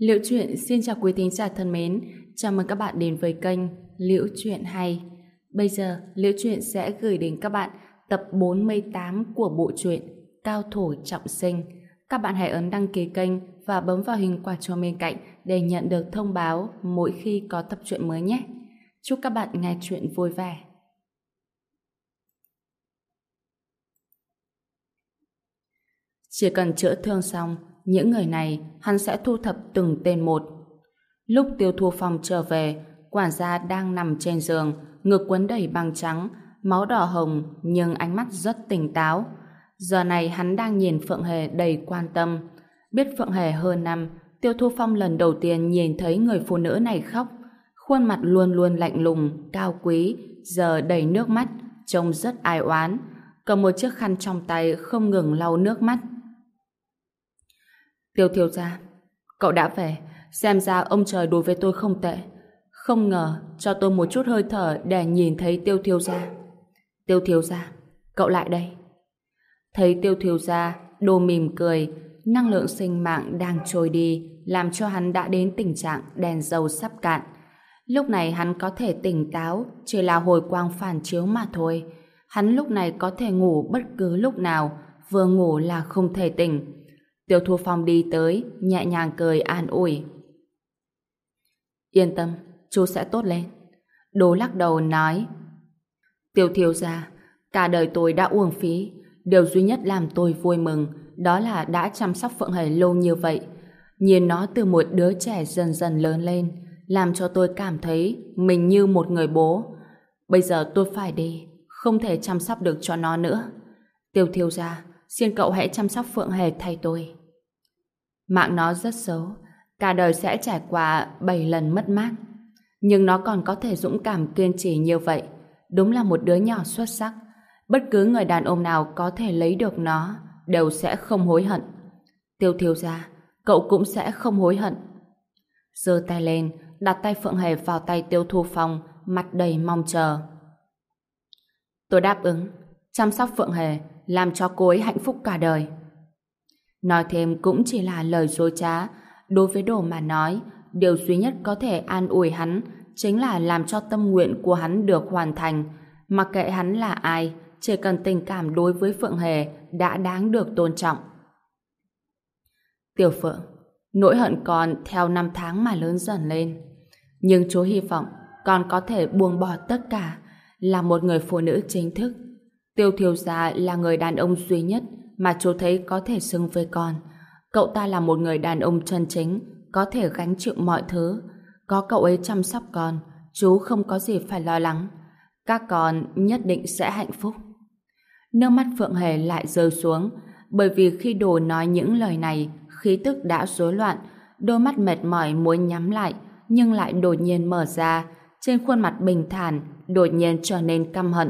Liễu Chuyện xin chào quý thính giả thân mến, chào mừng các bạn đến với kênh Liễu Chuyện Hay. Bây giờ, Liễu Chuyện sẽ gửi đến các bạn tập 48 của bộ truyện Cao Thủ Trọng Sinh. Các bạn hãy ấn đăng ký kênh và bấm vào hình quả chuông bên cạnh để nhận được thông báo mỗi khi có tập truyện mới nhé. Chúc các bạn nghe truyện vui vẻ. Chỉ cần chữa thương xong, những người này hắn sẽ thu thập từng tên một. Lúc Tiêu Thu Phong trở về, quản gia đang nằm trên giường, ngực quấn đầy băng trắng, máu đỏ hồng nhưng ánh mắt rất tỉnh táo. Giờ này hắn đang nhìn Phượng Hề đầy quan tâm. Biết Phượng Hề hơn năm, Tiêu Thu Phong lần đầu tiên nhìn thấy người phụ nữ này khóc. Khuôn mặt luôn luôn lạnh lùng, cao quý, giờ đầy nước mắt, trông rất ai oán. Cầm một chiếc khăn trong tay không ngừng lau nước mắt. Tiêu thiếu gia, cậu đã về, xem ra ông trời đối với tôi không tệ. Không ngờ cho tôi một chút hơi thở để nhìn thấy Tiêu thiếu gia. Tiêu thiếu gia, cậu lại đây. Thấy Tiêu thiếu gia, Đô mỉm cười, năng lượng sinh mạng đang trôi đi, làm cho hắn đã đến tình trạng đèn dầu sắp cạn. Lúc này hắn có thể tỉnh táo, chỉ là hồi quang phản chiếu mà thôi. Hắn lúc này có thể ngủ bất cứ lúc nào, vừa ngủ là không thể tỉnh. Tiêu Thu Phong đi tới, nhẹ nhàng cười an ủi. Yên tâm, chú sẽ tốt lên. Đô lắc đầu nói. Tiêu thiếu gia, cả đời tôi đã uổng phí. Điều duy nhất làm tôi vui mừng đó là đã chăm sóc Phượng Hề lâu như vậy. Nhìn nó từ một đứa trẻ dần dần lớn lên, làm cho tôi cảm thấy mình như một người bố. Bây giờ tôi phải đi, không thể chăm sóc được cho nó nữa. Tiêu thiếu gia, xin cậu hãy chăm sóc Phượng Hề thay tôi. Mạng nó rất xấu, cả đời sẽ trải qua 7 lần mất mát. Nhưng nó còn có thể dũng cảm kiên trì như vậy. Đúng là một đứa nhỏ xuất sắc. Bất cứ người đàn ông nào có thể lấy được nó đều sẽ không hối hận. Tiêu thiếu gia, cậu cũng sẽ không hối hận. Giơ tay lên, đặt tay Phượng Hề vào tay Tiêu Thu Phong, mặt đầy mong chờ. Tôi đáp ứng, chăm sóc Phượng Hề, làm cho cô ấy hạnh phúc cả đời. Nói thêm cũng chỉ là lời dối trá. Đối với Đồ mà nói, điều duy nhất có thể an ủi hắn chính là làm cho tâm nguyện của hắn được hoàn thành. Mặc kệ hắn là ai, chỉ cần tình cảm đối với Phượng Hề đã đáng được tôn trọng. Tiểu Phượng, nỗi hận con theo năm tháng mà lớn dần lên. Nhưng chú hy vọng con có thể buông bỏ tất cả, là một người phụ nữ chính thức. Tiêu thiếu gia là người đàn ông duy nhất mà chú thấy có thể xứng với con. Cậu ta là một người đàn ông chân chính, có thể gánh chịu mọi thứ. Có cậu ấy chăm sóc con, chú không có gì phải lo lắng. Các con nhất định sẽ hạnh phúc. Nước mắt Phượng Hề lại rơi xuống, bởi vì khi Đồ nói những lời này, khí tức đã rối loạn, đôi mắt mệt mỏi muốn nhắm lại, nhưng lại đột nhiên mở ra, trên khuôn mặt bình thản, đột nhiên trở nên căm hận.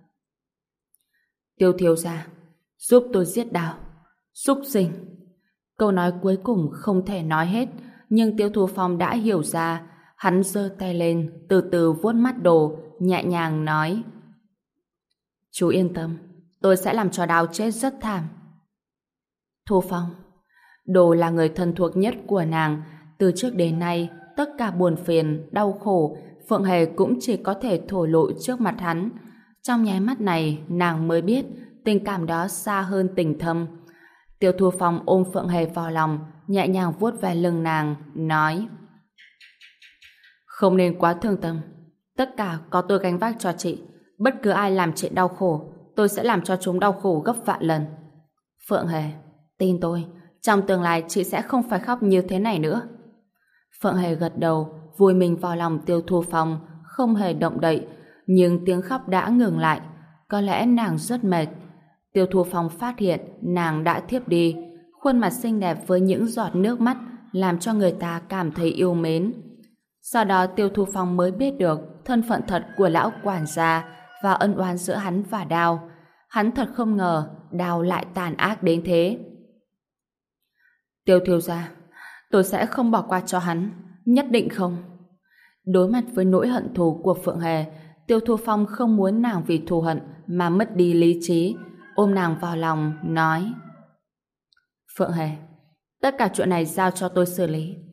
Tiêu thiếu gia, giúp tôi giết Đào. Súc sinh. Câu nói cuối cùng không thể nói hết, nhưng Tiêu Thu Phong đã hiểu ra. Hắn giơ tay lên, từ từ vuốt mắt Đồ, nhẹ nhàng nói. Chú yên tâm, tôi sẽ làm cho Đào chết rất thảm. Thu Phong, Đồ là người thân thuộc nhất của nàng. Từ trước đến nay, tất cả buồn phiền, đau khổ, Phượng Hề cũng chỉ có thể thổ lộ trước mặt hắn. Trong nháy mắt này, nàng mới biết tình cảm đó xa hơn tình thâm. Tiêu Thu Phong ôm Phượng Hề vào lòng, nhẹ nhàng vuốt về lưng nàng, nói. Không nên quá thương tâm. Tất cả có tôi gánh vác cho chị. Bất cứ ai làm chị đau khổ, tôi sẽ làm cho chúng đau khổ gấp vạn lần. Phượng Hề, tin tôi, trong tương lai chị sẽ không phải khóc như thế này nữa. Phượng Hề gật đầu, vùi mình vào lòng Tiêu Thu Phong, không hề động đậy, nhưng tiếng khóc đã ngừng lại. Có lẽ nàng rất mệt. Tiêu Thu Phong phát hiện nàng đã thiếp đi, khuôn mặt xinh đẹp với những giọt nước mắt làm cho người ta cảm thấy yêu mến. Sau đó Tiêu Thu Phong mới biết được thân phận thật của lão quản gia và ân oán giữa hắn và Đào. Hắn thật không ngờ Đào lại tàn ác đến thế. Tiêu thiếu gia, tôi sẽ không bỏ qua cho hắn, nhất định không. Đối mặt với nỗi hận thù của Phượng Hề, Tiêu Thu Phong không muốn nàng vì thù hận mà mất đi lý trí, ôm nàng vào lòng, nói. Phượng Hề, tất cả chuyện này giao cho tôi xử lý.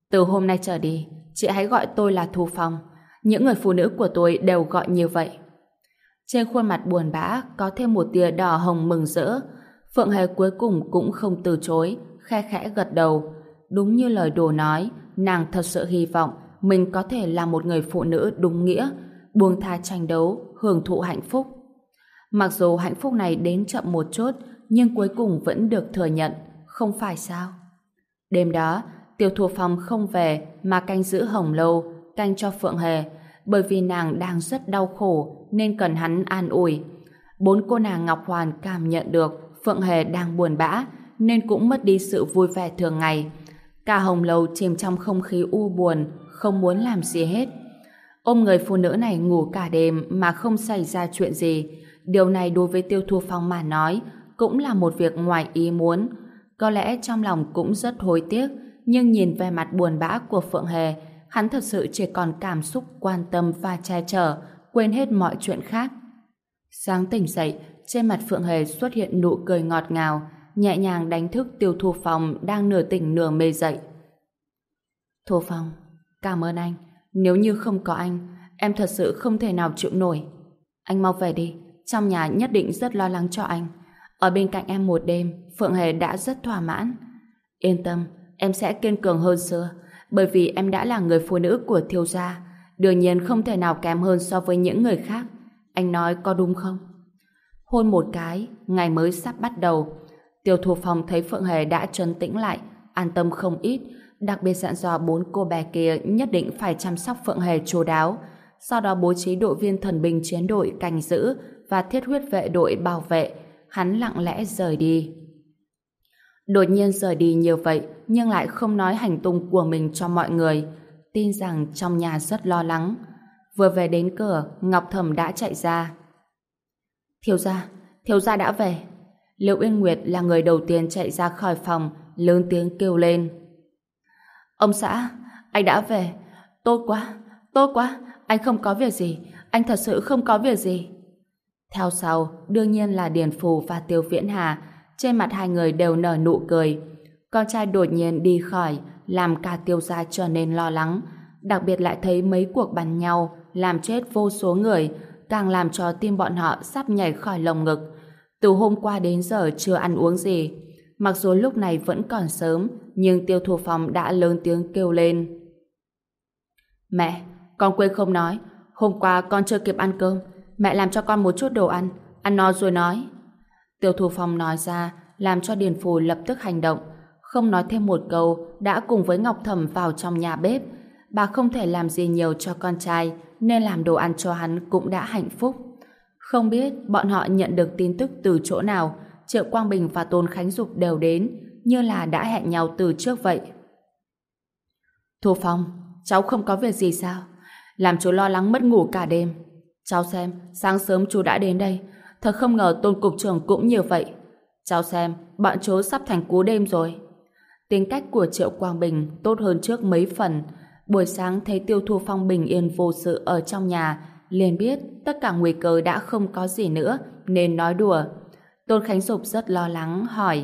Từ hôm nay trở đi, chị hãy gọi tôi là Thu Phong. Những người phụ nữ của tôi đều gọi như vậy. Trên khuôn mặt buồn bã có thêm một tia đỏ hồng mừng rỡ. Phượng Hề cuối cùng cũng không từ chối, khe khẽ gật đầu. Đúng như lời Đồ nói, nàng thật sự hy vọng mình có thể là một người phụ nữ đúng nghĩa, buông tha tranh đấu, hưởng thụ hạnh phúc. Mặc dù hạnh phúc này đến chậm một chút, nhưng cuối cùng vẫn được thừa nhận, không phải sao? Đêm đó, Tiêu Thu Phong không về mà canh giữ Hồng Lâu, canh cho Phượng Hề, bởi vì nàng đang rất đau khổ nên cần hắn an ủi. Bốn cô nàng Ngọc Hoàn cảm nhận được Phượng Hề đang buồn bã nên cũng mất đi sự vui vẻ thường ngày. Cả Hồng Lâu chìm trong không khí u buồn, không muốn làm gì hết. Ôm người phụ nữ này ngủ cả đêm mà không xảy ra chuyện gì. Điều này đối với Tiêu Thu Phong mà nói cũng là một việc ngoài ý muốn. Có lẽ trong lòng cũng rất hối tiếc, nhưng nhìn về mặt buồn bã của Phượng Hề, hắn thật sự chỉ còn cảm xúc quan tâm và che chở, quên hết mọi chuyện khác. Sáng tỉnh dậy, trên mặt Phượng Hề xuất hiện nụ cười ngọt ngào, nhẹ nhàng đánh thức Tiêu Thu Phong đang nửa tỉnh nửa mê dậy. Thu Phong, cảm ơn anh. Nếu như không có anh, em thật sự không thể nào chịu nổi. Anh mau về đi, trong nhà nhất định rất lo lắng cho anh. Ở bên cạnh em một đêm, Phượng Hề đã rất thỏa mãn. Yên tâm, em sẽ kiên cường hơn xưa, bởi vì em đã là người phụ nữ của Thiêu gia, đương nhiên không thể nào kém hơn so với những người khác. Anh nói có đúng không? Hôn một cái, ngày mới sắp bắt đầu. Tiêu Thu Phong thấy Phượng Hề đã trấn tĩnh lại, an tâm không ít, đặc biệt dặn dò bốn cô bé kia nhất định phải chăm sóc Phượng Hề chu đáo, sau đó bố trí đội viên thần binh chiến đội canh giữ và thiết huyết vệ đội bảo vệ. Hắn lặng lẽ rời đi. Đột nhiên rời đi như vậy nhưng lại không nói hành tung của mình cho mọi người, tin rằng trong nhà rất lo lắng. Vừa về đến cửa, Ngọc Thẩm đã chạy ra. Thiếu gia đã về. Liễu Uyên Nguyệt là người đầu tiên chạy ra khỏi phòng, lớn tiếng kêu lên. Ông xã, anh đã về. Tốt quá, anh không có việc gì, anh thật sự không có việc gì. Theo sau, đương nhiên là Điền Phù và Tiêu Viễn Hà, trên mặt hai người đều nở nụ cười. Con trai đột nhiên đi khỏi, làm cả Tiêu gia trở nên lo lắng, đặc biệt lại thấy mấy cuộc bắn nhau, làm chết vô số người, càng làm cho tim bọn họ sắp nhảy khỏi lồng ngực. Từ hôm qua đến giờ chưa ăn uống gì. Mặc dù lúc này vẫn còn sớm, nhưng Tiêu Thu Phong đã lớn tiếng kêu lên. Mẹ, con quên không nói, hôm qua con chưa kịp ăn cơm, mẹ làm cho con một chút đồ ăn no rồi nói. Tiêu Thu Phong nói ra, làm cho Điền Phù lập tức hành động, không nói thêm một câu, đã cùng với Ngọc Thẩm vào trong nhà bếp. Bà không thể làm gì nhiều cho con trai, nên làm đồ ăn cho hắn cũng đã hạnh phúc. Không biết bọn họ nhận được tin tức từ chỗ nào, Triệu Quang Bình và Tôn Khánh Dục đều đến, như là đã hẹn nhau từ trước vậy. Thu Phong, cháu không có việc gì sao? Làm chú lo lắng mất ngủ cả đêm. Cháu xem, sáng sớm chú đã đến đây, thật không ngờ Tôn cục trưởng cũng như vậy. Cháu xem, bọn chú sắp thành cú đêm rồi. Tính cách của Triệu Quang Bình tốt hơn trước mấy phần. Buổi sáng thấy Tiêu Thu Phong bình yên vô sự ở trong nhà, liền biết tất cả nguy cơ đã không có gì nữa, nên nói đùa. Tôn Khánh Dục rất lo lắng, hỏi.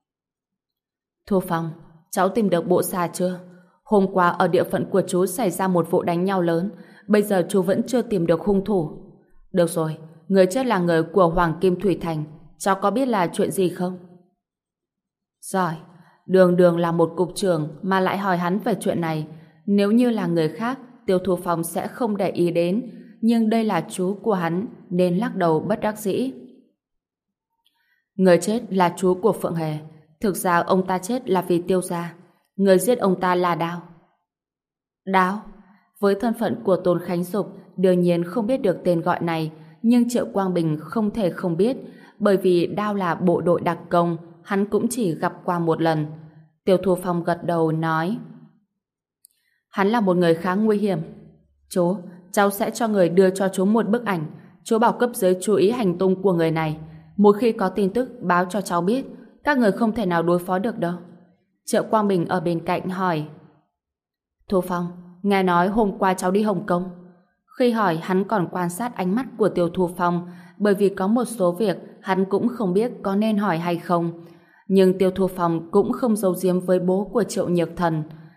Thu Phong, cháu tìm được bộ xà chưa? Hôm qua ở địa phận của chú xảy ra một vụ đánh nhau lớn, bây giờ chú vẫn chưa tìm được hung thủ. Được rồi, người chết là người của Hoàng Kim Thủy Thành, cháu có biết là chuyện gì không? Giỏi, đường là một cục trưởng mà lại hỏi hắn về chuyện này. Nếu như là người khác, Tiêu Thu Phong sẽ không để ý đến, nhưng đây là chú của hắn nên lắc đầu bất đắc dĩ. Người chết là chú của Phượng Hề. Thực ra ông ta chết là vì Tiêu gia. Người giết ông ta là Đao. Đao? Với thân phận của Tôn Khánh Dục, đương nhiên không biết được tên gọi này, nhưng Triệu Quang Bình không thể không biết, bởi vì Đao là bộ đội đặc công, hắn cũng chỉ gặp qua một lần. Tiêu Thu Phong gật đầu nói. Hắn là một người khá nguy hiểm. Chú, cháu sẽ cho người đưa cho chú một bức ảnh. Chú bảo cấp dưới chú ý hành tung của người này. Một khi có tin tức báo cho cháu biết. Các người không thể nào đối phó được đâu. Triệu Quang Bình ở bên cạnh hỏi. Thu Phong, nghe nói hôm qua cháu đi Hồng Kông. Khi hỏi, hắn còn quan sát ánh mắt của Tiêu Thu Phong, bởi vì có một số việc hắn cũng không biết có nên hỏi hay không. Nhưng Tiêu Thu Phong cũng không giấu giếm với bố của Triệu Nhược Thần.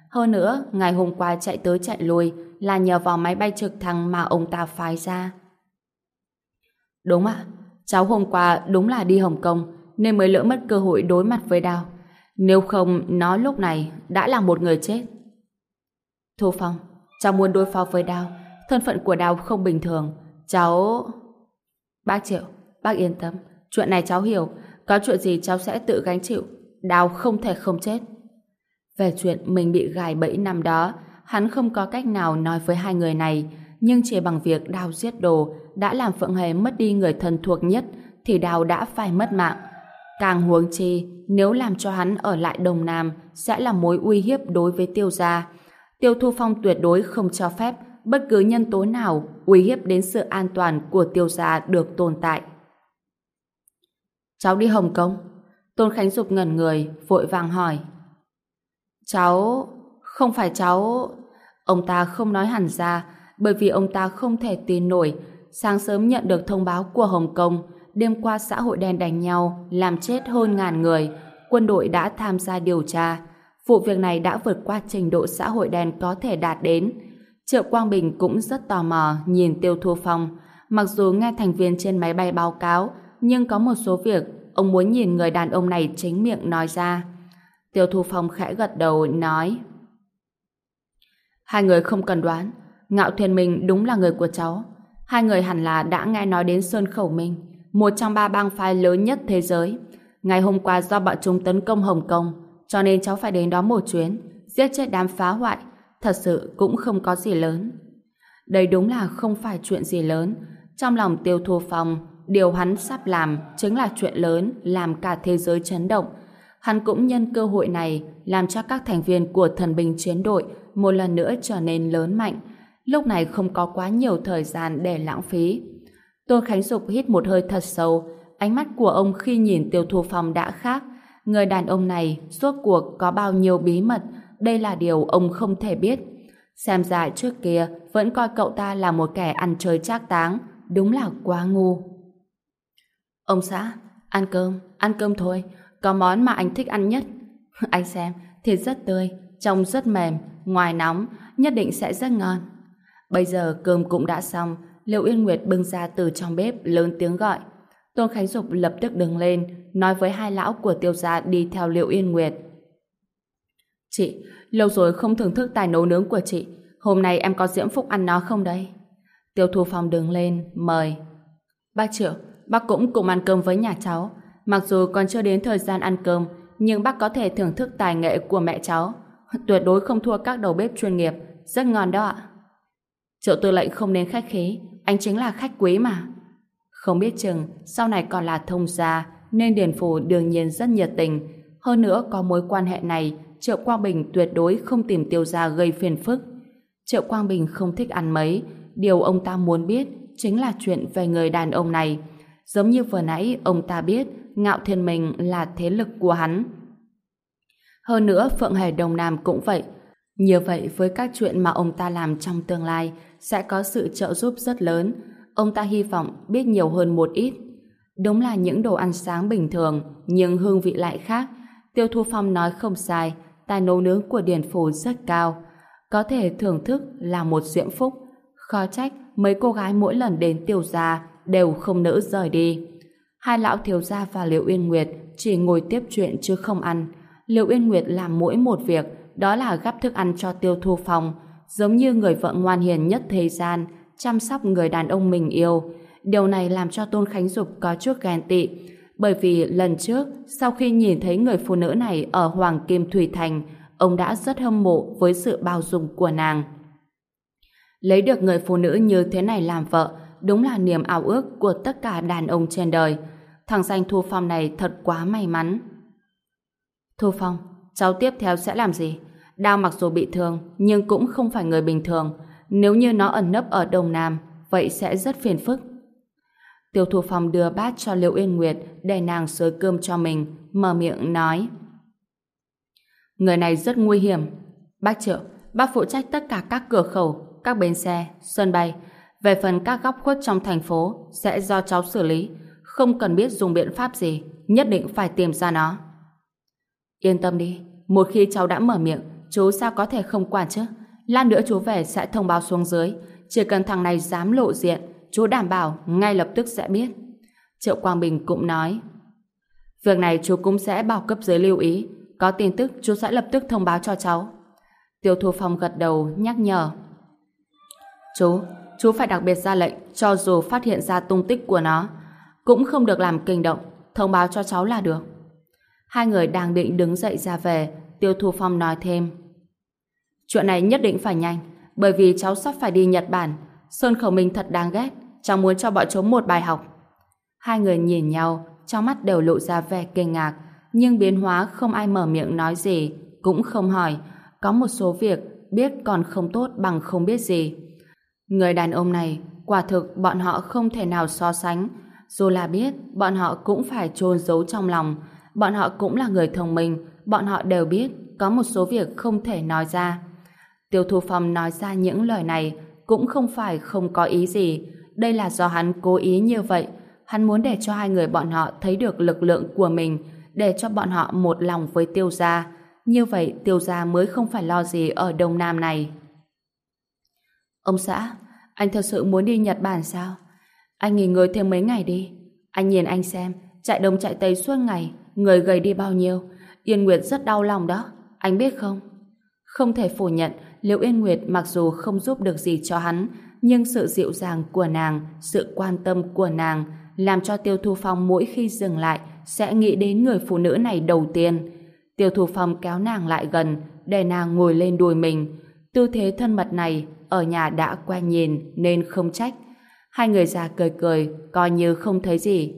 Hơn nữa, ngày hôm qua chạy tới chạy lui là nhờ vào máy bay trực thăng mà ông ta phái ra. Đúng ạ, cháu hôm qua đúng là đi Hồng Kông nên mới lỡ mất cơ hội đối mặt với Đao. Nếu không, nó lúc này đã là một người chết. Thu Phong, cháu muốn đối phó với Đao. Thân phận của Đao không bình thường. Cháu... Bác Triệu, bác yên tâm. Chuyện này cháu hiểu. Có chuyện gì cháu sẽ tự gánh chịu. Đao không thể không chết. Về chuyện mình bị gài bẫy năm đó, hắn không có cách nào nói với hai người này. Nhưng chỉ bằng việc Đao giết Đồ đã làm Phượng Hề mất đi người thân thuộc nhất thì Đao đã phải mất mạng. Càng huống chi, nếu làm cho hắn ở lại Đông Nam sẽ là mối uy hiếp đối với Tiêu gia. Tiêu Thu Phong tuyệt đối không cho phép bất cứ nhân tố nào uy hiếp đến sự an toàn của Tiêu gia được tồn tại. Cháu đi Hồng Kông? Tôn Khánh Dục ngẩn người, vội vàng hỏi. Cháu... Không phải cháu... Ông ta không nói hẳn ra, bởi vì ông ta không thể tin nổi. Sáng sớm nhận được thông báo của Hồng Kông, đêm qua xã hội đen đánh nhau, làm chết hơn 1000 người, quân đội đã tham gia điều tra. Vụ việc này đã vượt qua trình độ xã hội đen có thể đạt đến. Triệu Quang Bình cũng rất tò mò nhìn Tiêu Thu Phong. Mặc dù nghe thành viên trên máy bay báo cáo, nhưng có một số việc ông muốn nhìn người đàn ông này chính miệng nói ra. Tiêu Thu Phong khẽ gật đầu nói: Hai người không cần đoán, Ngạo Thiên Minh đúng là người của cháu. Hai người hẳn là đã nghe nói đến Sơn Khẩu Minh, một trong 3 bang phái lớn nhất thế giới. Ngày hôm qua do bọn chúng tấn công Hồng Kông, cho nên cháu phải đến đó một chuyến, giết chết đám phá hoại. Thật sự cũng không có gì lớn. Đây đúng là không phải chuyện gì lớn. Trong lòng Tiêu Thu Phong, điều hắn sắp làm chính là chuyện lớn, làm cả thế giới chấn động. Hắn cũng nhân cơ hội này làm cho các thành viên của thần binh chiến đội một lần nữa trở nên lớn mạnh. Lúc này không có quá nhiều thời gian để lãng phí. Tôn Khánh Dục hít một hơi thật sâu. Ánh mắt của ông khi nhìn Tiêu Thu Phong đã khác. Người đàn ông này rốt cuộc có bao nhiêu bí mật, đây là điều ông không thể biết. Xem ra trước kia vẫn coi cậu ta là một kẻ ăn chơi trác táng, đúng là quá ngu. Ông xã, ăn cơm thôi. Có món mà anh thích ăn nhất. Anh xem, thịt rất tươi, trông rất mềm, ngoài nóng, nhất định sẽ rất ngon. Bây giờ cơm cũng đã xong, Liệu Yên Nguyệt bưng ra từ trong bếp lớn tiếng gọi. Tôn Khánh Dục lập tức đứng lên, nói với hai lão của Tiêu gia đi theo Liệu Yên Nguyệt. Chị, lâu rồi không thưởng thức tài nấu nướng của chị. Hôm nay em có diễm phúc ăn nó không đây? Tiêu Thu Phong đứng lên, mời. Bác Triệu, bác cũng cùng ăn cơm với nhà cháu. Mặc dù còn chưa đến thời gian ăn cơm, nhưng bác có thể thưởng thức tài nghệ của mẹ cháu. Tuyệt đối không thua các đầu bếp chuyên nghiệp. Rất ngon đó ạ. Triệu tư lệnh không nên khách khí, anh chính là khách quý mà. Không biết chừng sau này còn là thông gia, nên Điền Phủ đương nhiên rất nhiệt tình. Hơn nữa có mối quan hệ này, Triệu Quang Bình tuyệt đối không tìm Tiêu gia gây phiền phức. Triệu Quang Bình không thích ăn mấy. Điều ông ta muốn biết chính là chuyện về người đàn ông này. Giống như vừa nãy ông ta biết Ngạo Thiên Minh là thế lực của hắn. Hơn nữa Phượng Hề Đông Nam cũng vậy. Như vậy với các chuyện mà ông ta làm trong tương lai sẽ có sự trợ giúp rất lớn. Ông ta hy vọng biết nhiều hơn một ít. Đúng là những đồ ăn sáng bình thường, nhưng hương vị lại khác. Tiêu Thu Phong nói không sai, tài nấu nướng của Điền Phủ rất cao. Có thể thưởng thức là một diễm phúc. Khó trách mấy cô gái mỗi lần đến Tiêu gia đều không nỡ rời đi. Hai lão thiếu gia và Liệu Yên Nguyệt chỉ ngồi tiếp chuyện chứ không ăn. Liệu Yên Nguyệt làm mỗi một việc, đó là gắp thức ăn cho Tiêu Thu Phong, giống như người vợ ngoan hiền nhất thế gian, chăm sóc người đàn ông mình yêu. Điều này làm cho Tôn Khánh Dục có chút ghen tị, bởi vì lần trước, sau khi nhìn thấy người phụ nữ này ở Hoàng Kim Thủy Thành, ông đã rất hâm mộ với sự bao dung của nàng. Lấy được người phụ nữ như thế này làm vợ, đúng là niềm ao ước của tất cả đàn ông trên đời. Thằng danh Thu Phong này thật quá may mắn. Thu Phong, cháu tiếp theo sẽ làm gì? Đao mặc dù bị thương, nhưng cũng không phải người bình thường. Nếu như nó ẩn nấp ở Đông Nam, vậy sẽ rất phiền phức. Tiêu Thu Phong đưa bát cho Liệu Yên Nguyệt để nàng xới cơm cho mình, mở miệng nói. Người này rất nguy hiểm. Bác Triệu, bác phụ trách tất cả các cửa khẩu, các bến xe, sân bay. Về phần các góc khuất trong thành phố sẽ do cháu xử lý. Không cần biết dùng biện pháp gì, nhất định phải tìm ra nó. Yên tâm đi, một khi cháu đã mở miệng, chú sao có thể không quản chứ? Lát nữa chú về sẽ thông báo xuống dưới. Chỉ cần thằng này dám lộ diện, chú đảm bảo ngay lập tức sẽ biết. Triệu Quang Bình cũng nói, việc này chú cũng sẽ bảo cấp dưới lưu ý. Có tin tức chú sẽ lập tức thông báo cho cháu. Tiêu Thu Phong gật đầu nhắc nhở, chú phải đặc biệt ra lệnh, cho dù phát hiện ra tung tích của nó cũng không được làm kinh động, thông báo cho cháu là được. Hai người đang định đứng dậy ra về, Tiêu Thu Phong nói thêm, chuyện này nhất định phải nhanh, bởi vì cháu sắp phải đi Nhật Bản. Sơn Khẩu Minh thật đáng ghét, cháu muốn cho bọn chúng một bài học. Hai người nhìn nhau, trong mắt đều lộ ra vẻ kinh ngạc, nhưng biến hóa không ai mở miệng nói gì, cũng không hỏi. Có một số việc biết còn không tốt bằng không biết gì. Người đàn ông này, quả thực bọn họ không thể nào so sánh. Dù là biết, bọn họ cũng phải chôn giấu trong lòng. Bọn họ cũng là người thông minh, bọn họ đều biết có một số việc không thể nói ra. Tiêu Thu Phong nói ra những lời này cũng không phải không có ý gì. Đây là do hắn cố ý như vậy. Hắn muốn để cho hai người bọn họ thấy được lực lượng của mình, để cho bọn họ một lòng với Tiêu gia. Như vậy Tiêu gia mới không phải lo gì ở Đông Nam này. Ông xã, anh thật sự muốn đi Nhật Bản sao? Anh nghỉ ngơi thêm mấy ngày đi. Anh nhìn anh xem, chạy đông chạy tây suốt ngày, người gầy đi bao nhiêu. Yên Nguyệt rất đau lòng đó, anh biết không? Không thể phủ nhận, Liễu Yên Nguyệt mặc dù không giúp được gì cho hắn, nhưng sự dịu dàng của nàng, sự quan tâm của nàng làm cho Tiêu Thu Phong mỗi khi dừng lại sẽ nghĩ đến người phụ nữ này đầu tiên. Tiêu Thu Phong kéo nàng lại gần, để nàng ngồi lên đùi mình. Tư thế thân mật này ở nhà đã quen nhìn nên không trách. Hai người già cười cười, coi như không thấy gì.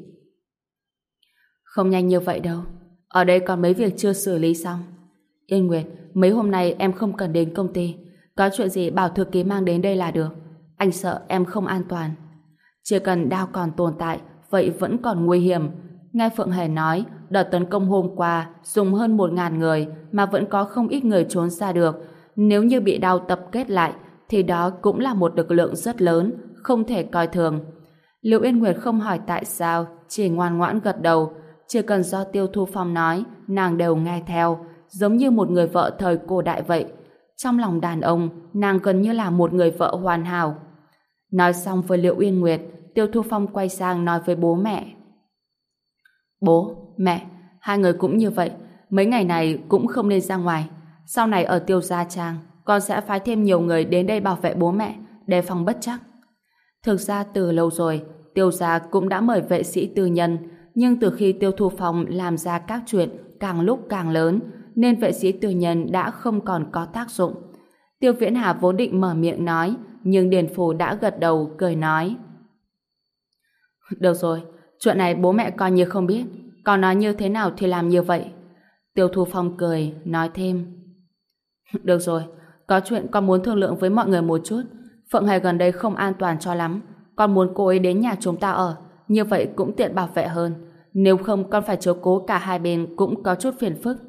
Không nhanh như vậy đâu. Ở đây còn mấy việc chưa xử lý xong. Yên Nguyệt, mấy hôm nay em không cần đến công ty. Có chuyện gì bảo thư ký mang đến đây là được. Anh sợ em không an toàn. Chỉ cần đao còn tồn tại, vậy vẫn còn nguy hiểm. Nghe Phượng Hề nói, đợt tấn công hôm qua dùng hơn 1.000 người mà vẫn có không ít người trốn ra được. Nếu như bị đao tập kết lại, thì đó cũng là một lực lượng rất lớn, không thể coi thường. Liễu Yên Nguyệt không hỏi tại sao, chỉ ngoan ngoãn gật đầu. Chỉ cần do Tiêu Thu Phong nói, nàng đều nghe theo, giống như một người vợ thời cổ đại vậy. Trong lòng đàn ông, nàng gần như là một người vợ hoàn hảo. Nói xong với Liễu Yên Nguyệt, Tiêu Thu Phong quay sang nói với bố mẹ. Bố, mẹ, hai người cũng như vậy, mấy ngày này cũng không nên ra ngoài. Sau này ở Tiêu Gia Trang, con sẽ phái thêm nhiều người đến đây bảo vệ bố mẹ, đề phòng bất trắc. Thực ra từ lâu rồi, Tiêu Gia cũng đã mời vệ sĩ tư nhân, nhưng từ khi Tiêu Thu Phong làm ra các chuyện càng lúc càng lớn, nên vệ sĩ tư nhân đã không còn có tác dụng. Tiêu Viễn Hà vốn định mở miệng nói, nhưng Điền Phù đã gật đầu, cười nói. Được rồi, chuyện này bố mẹ coi như không biết, con nói như thế nào thì làm như vậy. Tiêu Thu Phong cười, nói thêm. Được rồi, có chuyện con muốn thương lượng với mọi người một chút. Phượng Hề gần đây không an toàn cho lắm, con muốn cô ấy đến nhà chúng ta ở, như vậy cũng tiện bảo vệ hơn. Nếu không con phải chiếu cố cả hai bên cũng có chút phiền phức.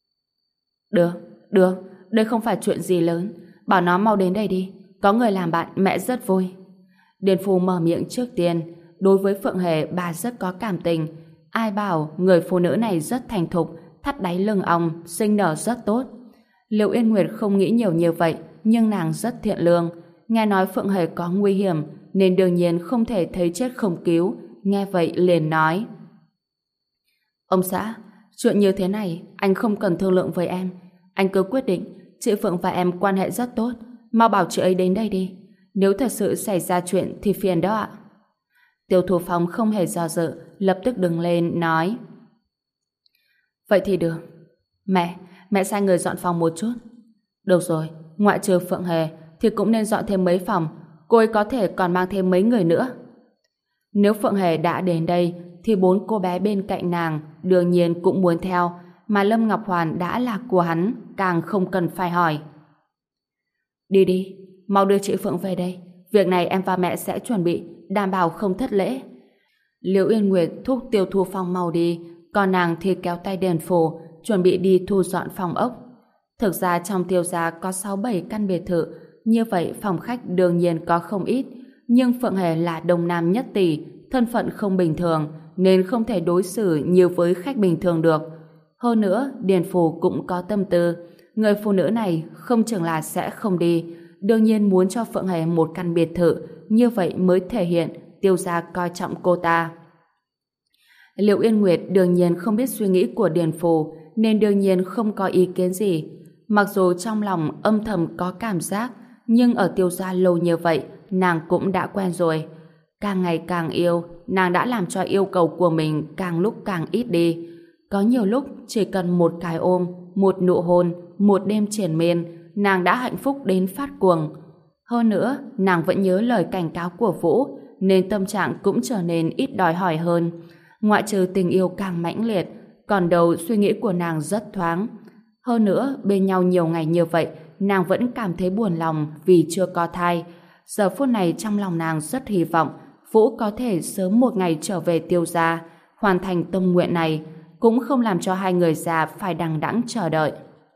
Được, đây không phải chuyện gì lớn. Bảo nó mau đến đây đi, có người làm bạn mẹ rất vui. Điền Phù mở miệng trước tiên. Đối với Phượng Hề bà rất có cảm tình. Ai bảo người phụ nữ này rất thành thục, thắt đáy lưng ong, sinh nở rất tốt. Liễu Yên Nguyệt không nghĩ nhiều như vậy, nhưng nàng rất thiện lương. Nghe nói Phượng Hề có nguy hiểm, nên đương nhiên không thể thấy chết không cứu. Nghe vậy liền nói. Ông xã, chuyện như thế này anh không cần thương lượng với em. Anh cứ quyết định, chị Phượng và em quan hệ rất tốt, mau bảo chị ấy đến đây đi. Nếu thật sự xảy ra chuyện thì phiền đó ạ. Tiêu Thu Phong không hề do dự, lập tức đứng lên nói. Vậy thì được. Mẹ sai người dọn phòng một chút. Được rồi, ngoại trừ Phượng Hề thì cũng nên dọn thêm mấy phòng, cô ấy có thể còn mang thêm mấy người nữa. Nếu Phượng Hề đã đến đây thì 4 cô bé bên cạnh nàng đương nhiên cũng muốn theo, mà Lâm Ngọc Hoàn đã là của hắn, càng không cần phải hỏi. Đi đi, mau đưa chị Phượng về đây. Việc này em và mẹ sẽ chuẩn bị, đảm bảo không thất lễ. Liễu Yên Nguyệt thúc Tiêu Thu Phong mau đi, còn nàng thì kéo tay Điền Phù chuẩn bị đi thu dọn phòng ốc. Thực ra trong Tiêu gia có 6-7 căn biệt thự, như vậy phòng khách đương nhiên có không ít, nhưng Phượng Hề là Đông Nam nhất tỷ, thân phận không bình thường, nên không thể đối xử như với khách bình thường được. Hơn nữa, Điền Phù cũng có tâm tư, người phụ nữ này không chừng là sẽ không đi. Đương nhiên muốn cho Phượng Hề một căn biệt thự, như vậy mới thể hiện Tiêu gia coi trọng cô ta. Liệu Yên Nguyệt đương nhiên không biết suy nghĩ của Điền Phù, nên đương nhiên không có ý kiến gì. Mặc dù trong lòng âm thầm có cảm giác, nhưng ở Tiêu gia lâu như vậy, nàng cũng đã quen rồi. Càng ngày càng yêu, nàng đã làm cho yêu cầu của mình càng lúc càng ít đi. Có nhiều lúc chỉ cần một cái ôm, một nụ hôn, một đêm triền miên, nàng đã hạnh phúc đến phát cuồng. Hơn nữa, nàng vẫn nhớ lời cảnh cáo của Vũ, nên tâm trạng cũng trở nên ít đòi hỏi hơn. Ngoại trừ tình yêu càng mãnh liệt, còn đầu suy nghĩ của nàng rất thoáng. Hơn nữa, bên nhau nhiều ngày như vậy, nàng vẫn cảm thấy buồn lòng vì chưa có thai. Giờ phút này trong lòng nàng rất hy vọng Vũ có thể sớm một ngày trở về Tiêu gia, hoàn thành tâm nguyện này, cũng không làm cho hai người già phải đằng đẵng chờ đợi.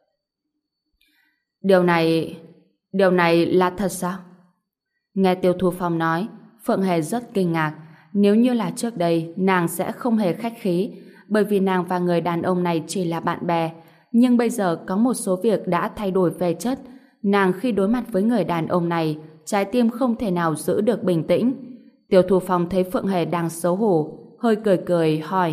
Điều này là thật sao? Nghe Tiêu Thu Phong nói, Phượng Hề rất kinh ngạc. Nếu như là trước đây, nàng sẽ không hề khách khí, bởi vì nàng và người đàn ông này chỉ là bạn bè. Nhưng bây giờ có một số việc đã thay đổi về chất. Nàng khi đối mặt với người đàn ông này, trái tim không thể nào giữ được bình tĩnh. Tiêu Thu Phong thấy Phượng Hề đang xấu hổ, hơi cười cười hỏi: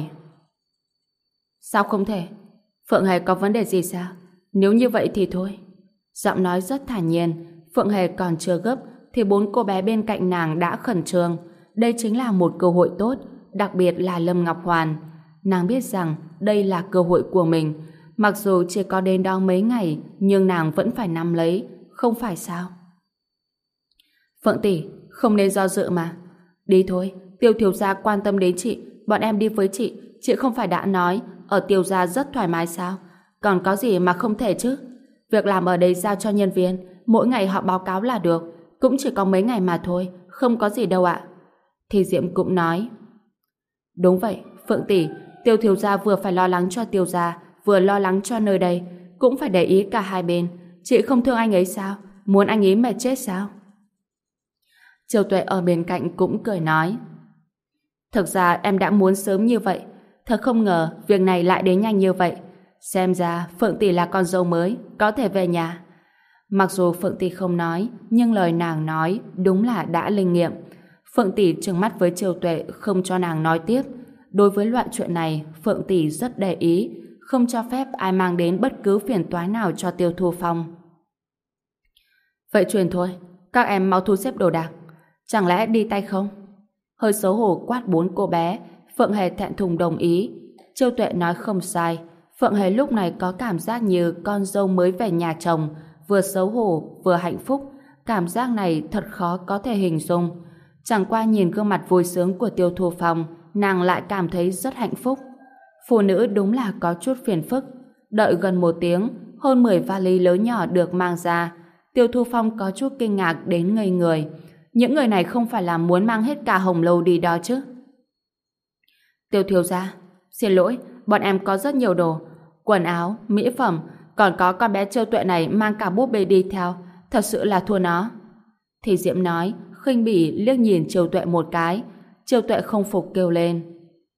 sao không thể? Phượng Hề có vấn đề gì sao? Nếu như vậy thì thôi. Giọng nói rất thản nhiên. Phượng Hề còn chưa gấp thì bốn cô bé bên cạnh nàng đã khẩn trương. Đây chính là một cơ hội tốt, đặc biệt là Lâm Ngọc Hoàn. Nàng biết rằng đây là cơ hội của mình. Mặc dù chỉ có đến đó mấy ngày, nhưng nàng vẫn phải nắm lấy, không phải sao? Phượng tỷ, không nên do dự mà. Đi thôi, Tiêu thiếu gia quan tâm đến chị, bọn em đi với chị. Chị không phải đã nói ở Tiêu gia rất thoải mái sao? Còn có gì mà không thể chứ? Việc làm ở đây giao cho nhân viên, mỗi ngày họ báo cáo là được. Cũng chỉ có mấy ngày mà thôi, không có gì đâu ạ. Thì Diễm cũng nói: đúng vậy, Phượng tỷ, Tiêu thiếu gia vừa phải lo lắng cho Tiêu gia, vừa lo lắng cho nơi đây, cũng phải để ý cả hai bên. Chị không thương anh ấy sao? Muốn anh ấy mệt chết sao? Triều Tuệ ở bên cạnh cũng cười nói: thực ra em đã muốn sớm như vậy, thật không ngờ việc này lại đến nhanh như vậy. Xem ra Phượng tỷ là con dâu mới, có thể về nhà. Mặc dù Phượng tỷ không nói, nhưng lời nàng nói đúng là đã linh nghiệm. Phượng tỷ trừng mắt với Triều Tuệ không cho nàng nói tiếp. Đối với loại chuyện này, Phượng tỷ rất để ý, không cho phép ai mang đến bất cứ phiền toái nào cho Tiêu Thu Phong. Vậy truyền thôi, các em mau thu xếp đồ đạc. Chẳng lẽ đi tay không? Hơi xấu hổ quát bốn cô bé, Phượng Hề thẹn thùng đồng ý. Triều Tuệ nói không sai, Phượng Hề lúc này có cảm giác như con dâu mới về nhà chồng, vừa xấu hổ vừa hạnh phúc. Cảm giác này thật khó có thể hình dung. Chẳng qua nhìn gương mặt vui sướng của Tiêu Thu Phong, nàng lại cảm thấy rất hạnh phúc. Phụ nữ đúng là có chút phiền phức. Đợi gần một tiếng, hơn 10 vali lớn nhỏ được mang ra. Tiêu Thu Phong có chút kinh ngạc đến ngây người. Những người này không phải là muốn mang hết cả Hồng Lâu đi đó chứ? Tiêu thiếu gia, xin lỗi, bọn em có rất nhiều đồ, quần áo, mỹ phẩm, còn có con bé Triều Tuệ này mang cả búp bê đi theo, thật sự là thua nó. Thì Diễm nói, khinh bỉ liếc nhìn Triều Tuệ một cái. Triều Tuệ không phục kêu lên: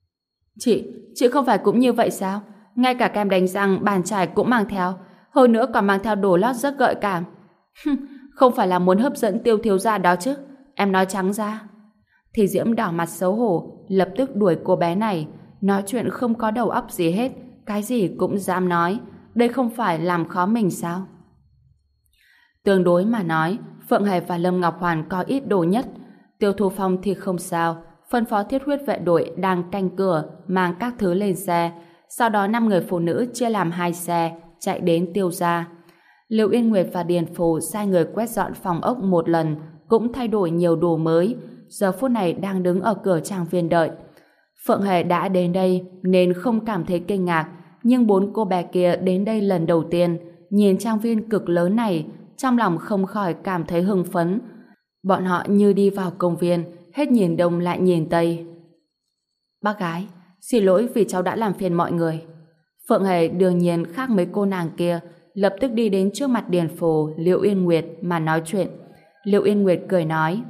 Chị không phải cũng như vậy sao? Ngay cả kem đánh răng, bàn chải cũng mang theo, hơn nữa còn mang theo đồ lót rất gợi cảm. Không phải là muốn hấp dẫn Tiêu thiếu gia đó chứ? Em nói trắng ra. Thì Diễm đỏ mặt xấu hổ, lập tức đuổi cô bé này. Nói chuyện không có đầu óc gì hết, cái gì cũng dám nói. Đây không phải làm khó mình sao? Tương đối mà nói, Phượng Hề và Lâm Ngọc Hoàn có ít đồ nhất. Tiêu Thu Phong thì không sao, phân phó thiết huyết vệ đội đang canh cửa mang các thứ lên xe. Sau đó 5 người phụ nữ chia làm 2 xe chạy đến Tiêu gia. Lưu Yên Nguyệt và Điền Phù sai người quét dọn phòng ốc một lần, cũng thay đổi nhiều đồ mới. Giờ phút này đang đứng ở cửa trang viên đợi. Phượng Hề đã đến đây nên không cảm thấy kinh ngạc, nhưng 4 cô bé kia đến đây lần đầu tiên, nhìn trang viên cực lớn này, trong lòng không khỏi cảm thấy hưng phấn. Bọn họ như đi vào công viên, hết nhìn đông lại nhìn tây. Bác gái, xin lỗi vì cháu đã làm phiền mọi người. Phượng Hề đương nhiên khác mấy cô nàng kia, lập tức đi đến trước mặt Điền Phù, Liễu Yên Nguyệt mà nói chuyện. Liễu Yên Nguyệt cười nói: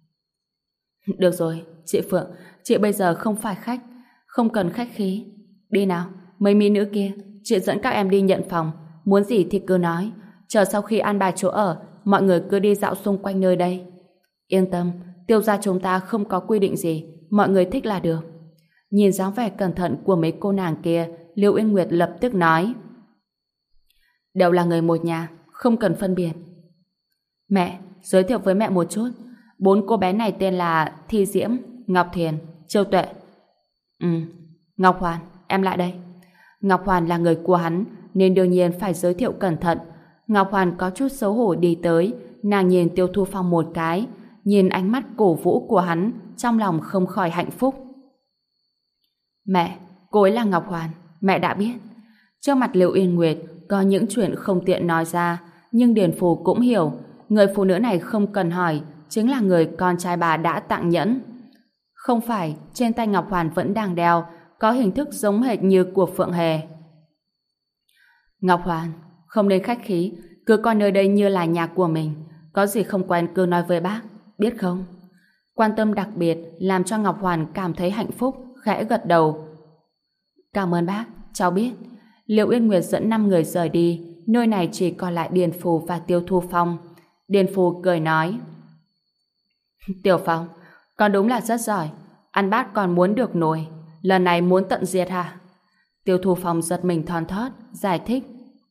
được rồi, chị Phượng, chị bây giờ không phải khách, không cần khách khí. Đi nào, mấy mỹ nữ kia, chị dẫn các em đi nhận phòng. muốn gì thì cứ nói. Chờ sau khi an bài chỗ ở, mọi người cứ đi dạo xung quanh nơi đây. Yên tâm, Tiêu gia chúng ta không có quy định gì, mọi người thích là được. Nhìn dáng vẻ cẩn thận của mấy cô nàng kia, Liễu Yên Nguyệt lập tức nói. Đều là người một nhà, không cần phân biệt. Mẹ, giới thiệu với mẹ một chút. 4 cô bé này tên là Thi Diễm, Ngọc Thiền, Chiêu Tuệ. Ngọc Hoàn, em lại đây. Ngọc Hoàn là người của hắn, nên đương nhiên phải giới thiệu cẩn thận. Ngọc Hoàn có chút xấu hổ đi tới, nàng nhìn Tiêu Thu Phong một cái, nhìn ánh mắt cổ vũ của hắn, trong lòng không khỏi hạnh phúc. Mẹ, cô ấy là Ngọc Hoàn, mẹ đã biết. Trước mặt Liễu Yên Nguyệt có những chuyện không tiện nói ra, nhưng Điền Phù cũng hiểu, người phụ nữ này không cần hỏi, chính là người con trai bà đã tặng nhẫn. Không phải, trên tay Ngọc Hoàn vẫn đang đeo, có hình thức giống hệt như của Phượng Hề. Ngọc Hoàn, không nên khách khí, cứ coi nơi đây như là nhà của mình. Có gì không quen cứ nói với bác, biết không? Quan tâm đặc biệt làm cho Ngọc Hoàn cảm thấy hạnh phúc, khẽ gật đầu. Cảm ơn bác, cháu biết. Liễu Yên Nguyệt dẫn 5 người rời đi, nơi này chỉ còn lại Điền Phù và Tiêu Thu Phong. Điền Phù cười nói. Tiểu Phong, con đúng là rất giỏi, ăn bát còn muốn được nồi, lần này muốn tận diệt hả? Tiêu Thu Phong giật mình thon thót, giải thích.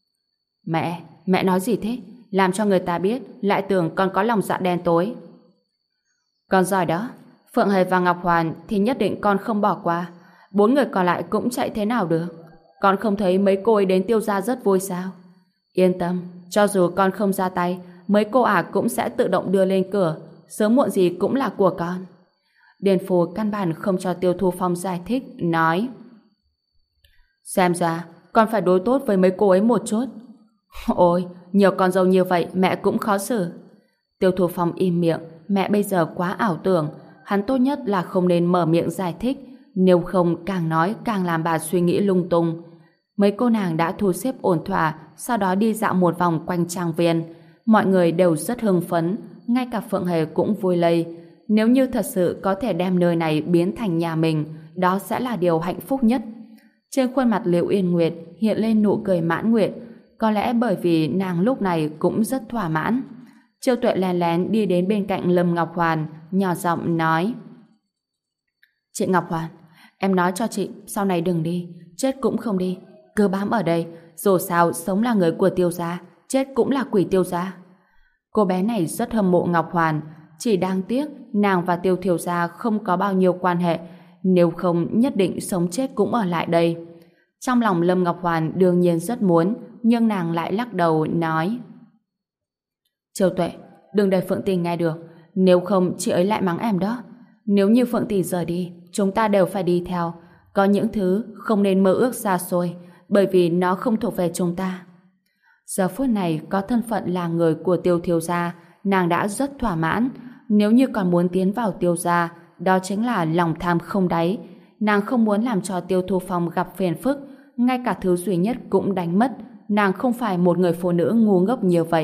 Mẹ nói gì thế? Làm cho người ta biết, lại tưởng con có lòng dạ đen tối. Con giỏi đó, Phượng Hề và Ngọc Hoàn thì nhất định con không bỏ qua. 4 người còn lại cũng chạy thế nào được? Con không thấy mấy cô ấy đến Tiêu gia rất vui sao? Yên tâm, cho dù con không ra tay, mấy cô ả cũng sẽ tự động đưa lên cửa, sớm muộn gì cũng là của con. Điền Phù căn bản không cho Tiêu Thu Phong giải thích, nói. Xem ra, con phải đối tốt với mấy cô ấy một chút. Ôi, nhiều con dâu như vậy mẹ cũng khó xử. Tiêu Thu Phong im miệng, mẹ bây giờ quá ảo tưởng, hắn tốt nhất là không nên mở miệng giải thích, nếu không càng nói càng làm bà suy nghĩ lung tung. Mấy cô nàng đã thu xếp ổn thỏa, sau đó đi dạo một vòng quanh trang viên. Mọi người đều rất hưng phấn, ngay cả Phượng Hề cũng vui lây. Nếu như thật sự có thể đem nơi này biến thành nhà mình, đó sẽ là điều hạnh phúc nhất. Trên khuôn mặt Liễu Yên Nguyệt hiện lên nụ cười mãn nguyện, có lẽ bởi vì nàng lúc này cũng rất thỏa mãn. Chiêu Tuệ lén lén đi đến bên cạnh Lâm Ngọc Hoàn, nhỏ giọng nói. Chị Ngọc Hoàn, em nói cho chị sau này đừng đi, chết cũng không đi, cứ bám ở đây, dù sao sống là người của Tiêu gia, chết cũng là quỷ Tiêu gia. Cô bé này rất hâm mộ Ngọc Hoàn, chỉ đáng tiếc nàng và Tiêu thiếu gia không có bao nhiêu quan hệ, nếu không nhất định sống chết cũng ở lại đây. Trong lòng Lâm Ngọc Hoàn đương nhiên rất muốn, nhưng nàng lại lắc đầu nói. Châu Tuệ, đừng để Phượng Tỷ nghe được, nếu không chị ấy lại mắng em đó. Nếu như Phượng Tỷ rời đi, chúng ta đều phải đi theo. Có những thứ không nên mơ ước xa xôi, bởi vì nó không thuộc về chúng ta. Giờ phút này có thân phận là người của Tiêu thiếu gia, nàng đã rất thỏa mãn. Nếu như còn muốn tiến vào Tiêu gia, đó chính là lòng tham không đáy. Nàng không muốn làm cho Tiêu Thu Phong gặp phiền phức, ngay cả thứ duy nhất cũng đánh mất. Nàng không phải một người phụ nữ ngu ngốc như vậy.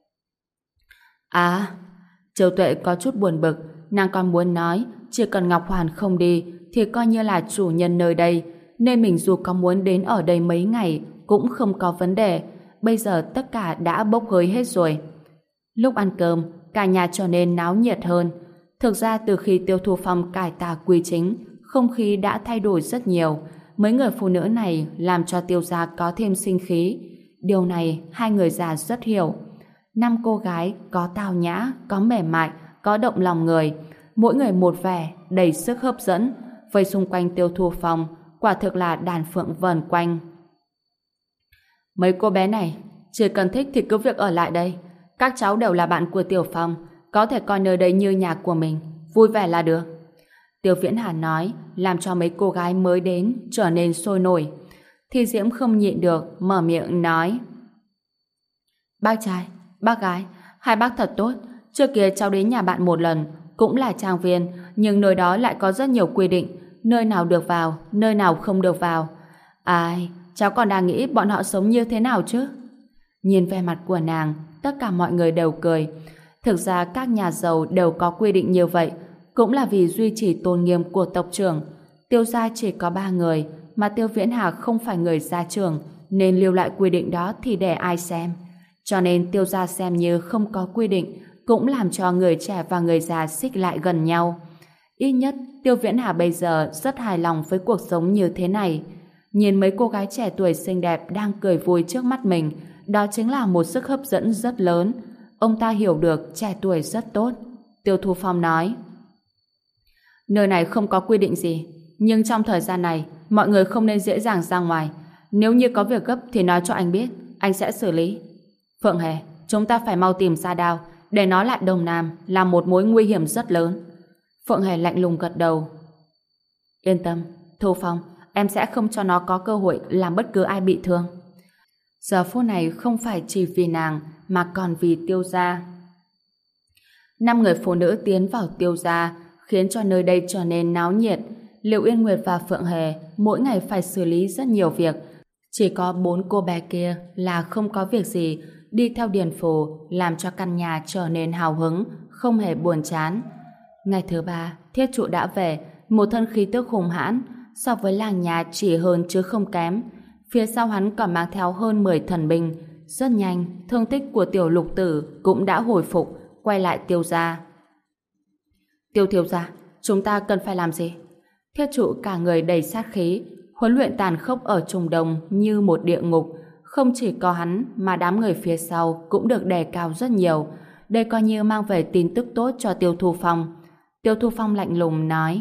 À, Châu Tuệ có chút buồn bực, nàng còn muốn nói chỉ cần Ngọc Hoàn không đi thì coi như là chủ nhân nơi đây, nên mình dù có muốn đến ở đây mấy ngày cũng không có vấn đề. Bây giờ tất cả đã bốc hơi hết rồi. Lúc ăn cơm, cả nhà trở nên náo nhiệt hơn. Thực ra từ khi Tiêu Thu Phong cải tà quy chính, không khí đã thay đổi rất nhiều. Mấy người phụ nữ này làm cho Tiêu gia có thêm sinh khí. Điều này hai người già rất hiểu. 5 cô gái có tao nhã, có mềm mại, có động lòng người, mỗi người một vẻ, đầy sức hấp dẫn, vây xung quanh Tiêu Thu Phong, quả thực là đàn phượng vờn quanh. Mấy cô bé này, chỉ cần thích thì cứ việc ở lại đây. Các cháu đều là bạn của Tiểu Phong, có thể coi nơi đây như nhà của mình, vui vẻ là được. Tiêu Viễn Hà nói, làm cho mấy cô gái mới đến trở nên sôi nổi. Thi Diễm không nhịn được, mở miệng nói. Bác trai, bác gái, hai bác thật tốt. Trước kia cháu đến nhà bạn một lần, cũng là trang viên, nhưng nơi đó lại có rất nhiều quy định, nơi nào được vào, nơi nào không được vào. Ai, cháu còn đang nghĩ bọn họ sống như thế nào chứ? Nhìn vẻ mặt của nàng, tất cả mọi người đều cười. Thực ra các nhà giàu đều có quy định như vậy, cũng là vì duy trì tôn nghiêm của tộc trưởng. Tiêu gia chỉ có 3 người, mà Tiêu Viễn Hà không phải người gia trưởng, nên lưu lại quy định đó thì để ai xem. Cho nên Tiêu gia xem như không có quy định, cũng làm cho người trẻ và người già xích lại gần nhau. Ít nhất Tiêu Viễn Hà bây giờ rất hài lòng với cuộc sống như thế này. Nhìn mấy cô gái trẻ tuổi xinh đẹp đang cười vui trước mắt mình, đó chính là một sức hấp dẫn rất lớn. Ông ta hiểu được trẻ tuổi rất tốt. Tiêu Thu Phong nói: nơi này không có quy định gì, nhưng trong thời gian này mọi người không nên dễ dàng ra ngoài. Nếu như có việc gấp thì nói cho anh biết, anh sẽ xử lý. Phượng Hề, chúng ta phải mau tìm ra Đao, để nó lại Đông Nam là một mối nguy hiểm rất lớn. Phượng Hề lạnh lùng gật đầu. Yên tâm, Thu Phong, em sẽ không cho nó có cơ hội làm bất cứ ai bị thương. Giờ phút này không phải chỉ vì nàng mà còn vì Tiêu gia. 5 người phụ nữ tiến vào Tiêu gia khiến cho nơi đây trở nên náo nhiệt. Liệu Yên Nguyệt và Phượng Hề mỗi ngày phải xử lý rất nhiều việc. Chỉ có 4 cô bé kia là không có việc gì, đi theo Điền Phù làm cho căn nhà trở nên hào hứng, không hề buồn chán. Ngày thứ 3, Thiết Trụ đã về, một thân khí tức hùng hãn, so với làng nhà chỉ hơn chứ không kém. Phía sau hắn còn mang theo hơn 10 thần binh. Rất nhanh, thương tích của Tiểu Lục Tử cũng đã hồi phục, quay lại Tiêu gia. Tiêu thiếu gia, chúng ta cần phải làm gì? Thiết Trụ cả người đầy sát khí, huấn luyện tàn khốc ở Trung Đông như một địa ngục. Không chỉ có hắn mà đám người phía sau cũng được đề cao rất nhiều. Đây coi như mang về tin tức tốt cho Tiêu Thu Phong. Tiêu Thu Phong lạnh lùng nói: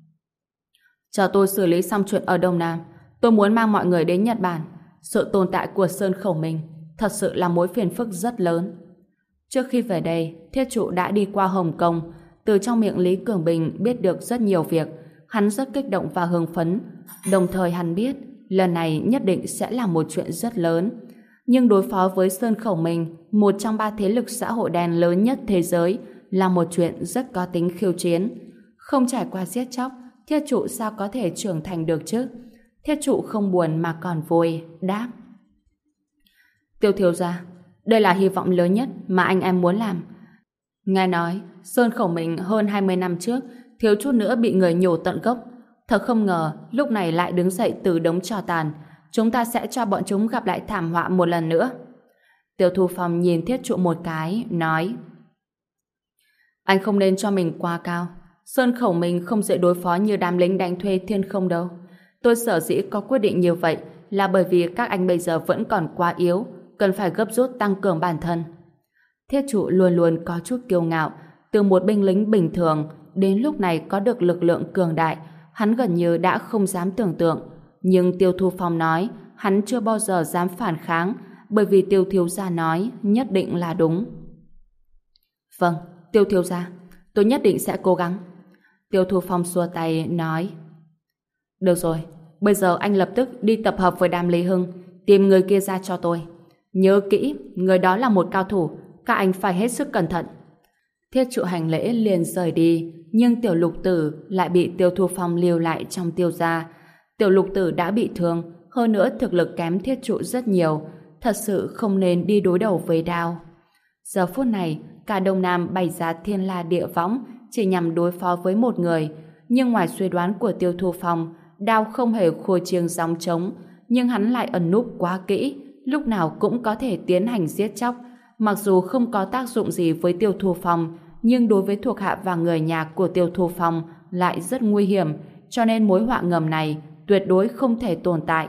chờ tôi xử lý xong chuyện ở Đông Nam, tôi muốn mang mọi người đến Nhật Bản. Sự tồn tại của Sơn Khẩu Minh thật sự là mối phiền phức rất lớn. Trước khi về đây, Thiết Trụ đã đi qua Hồng Kông. Từ trong miệng Lý Cường Bình biết được rất nhiều việc. Hắn rất kích động và hưng phấn. Đồng thời hắn biết lần này nhất định sẽ là một chuyện rất lớn. Nhưng đối phó với Sơn Khẩu Minh, một trong 3 thế lực xã hội đen lớn nhất thế giới, là một chuyện rất có tính khiêu chiến. Không trải qua giết chóc, Thiết Trụ sao có thể trưởng thành được chứ? Thiết Trụ không buồn mà còn vui, đáp: Tiêu thiếu gia, đây là hy vọng lớn nhất mà anh em muốn làm. Nghe nói, Sơn Khẩu Minh hơn 20 năm trước thiếu chút nữa bị người nhổ tận gốc. Thật không ngờ, lúc này lại đứng dậy từ đống tro tàn. Chúng ta sẽ cho bọn chúng gặp lại thảm họa một lần nữa. Tiêu Thu Phong nhìn Thiết Trụ một cái, nói: anh không nên cho mình quá cao. Sơn Khẩu Minh không dễ đối phó như đám lính đánh thuê thiên không đâu. Tôi sở dĩ có quyết định như vậy là bởi vì các anh bây giờ vẫn còn quá yếu, cần phải gấp rút tăng cường bản thân. Thiết Trụ luôn luôn có chút kiêu ngạo, từ một binh lính bình thường đến lúc này có được lực lượng cường đại, hắn gần như đã không dám tưởng tượng. Nhưng Tiêu Thu Phong nói hắn chưa bao giờ dám phản kháng, bởi vì Tiêu thiếu gia nói nhất định là đúng. Vâng, Tiêu thiếu gia, tôi nhất định sẽ cố gắng. Tiêu Thu Phong xua tay nói: được rồi, bây giờ anh lập tức đi tập hợp với đám Lý Hưng, tìm người kia ra cho tôi. Nhớ kỹ, người đó là một cao thủ, các anh phải hết sức cẩn thận. Thiết Trụ hành lễ liền rời đi, nhưng Tiểu Lục Tử lại bị Tiêu Thu Phong lưu lại trong Tiêu gia. Tiểu Lục Tử đã bị thương, hơn nữa thực lực kém Thiết Trụ rất nhiều, thật sự không nên đi đối đầu với Đao. Giờ phút này, cả Đông Nam bày ra thiên la địa võng chỉ nhằm đối phó với một người, nhưng ngoài suy đoán của Tiêu Thu Phong, Đao không hề khua chiêng gióng trống, nhưng hắn lại ẩn núp quá kỹ, lúc nào cũng có thể tiến hành giết chóc. Mặc dù không có tác dụng gì với Tiêu Thu Phong, nhưng đối với thuộc hạ và người nhà của Tiêu Thu Phong lại rất nguy hiểm, cho nên mối họa ngầm này tuyệt đối không thể tồn tại.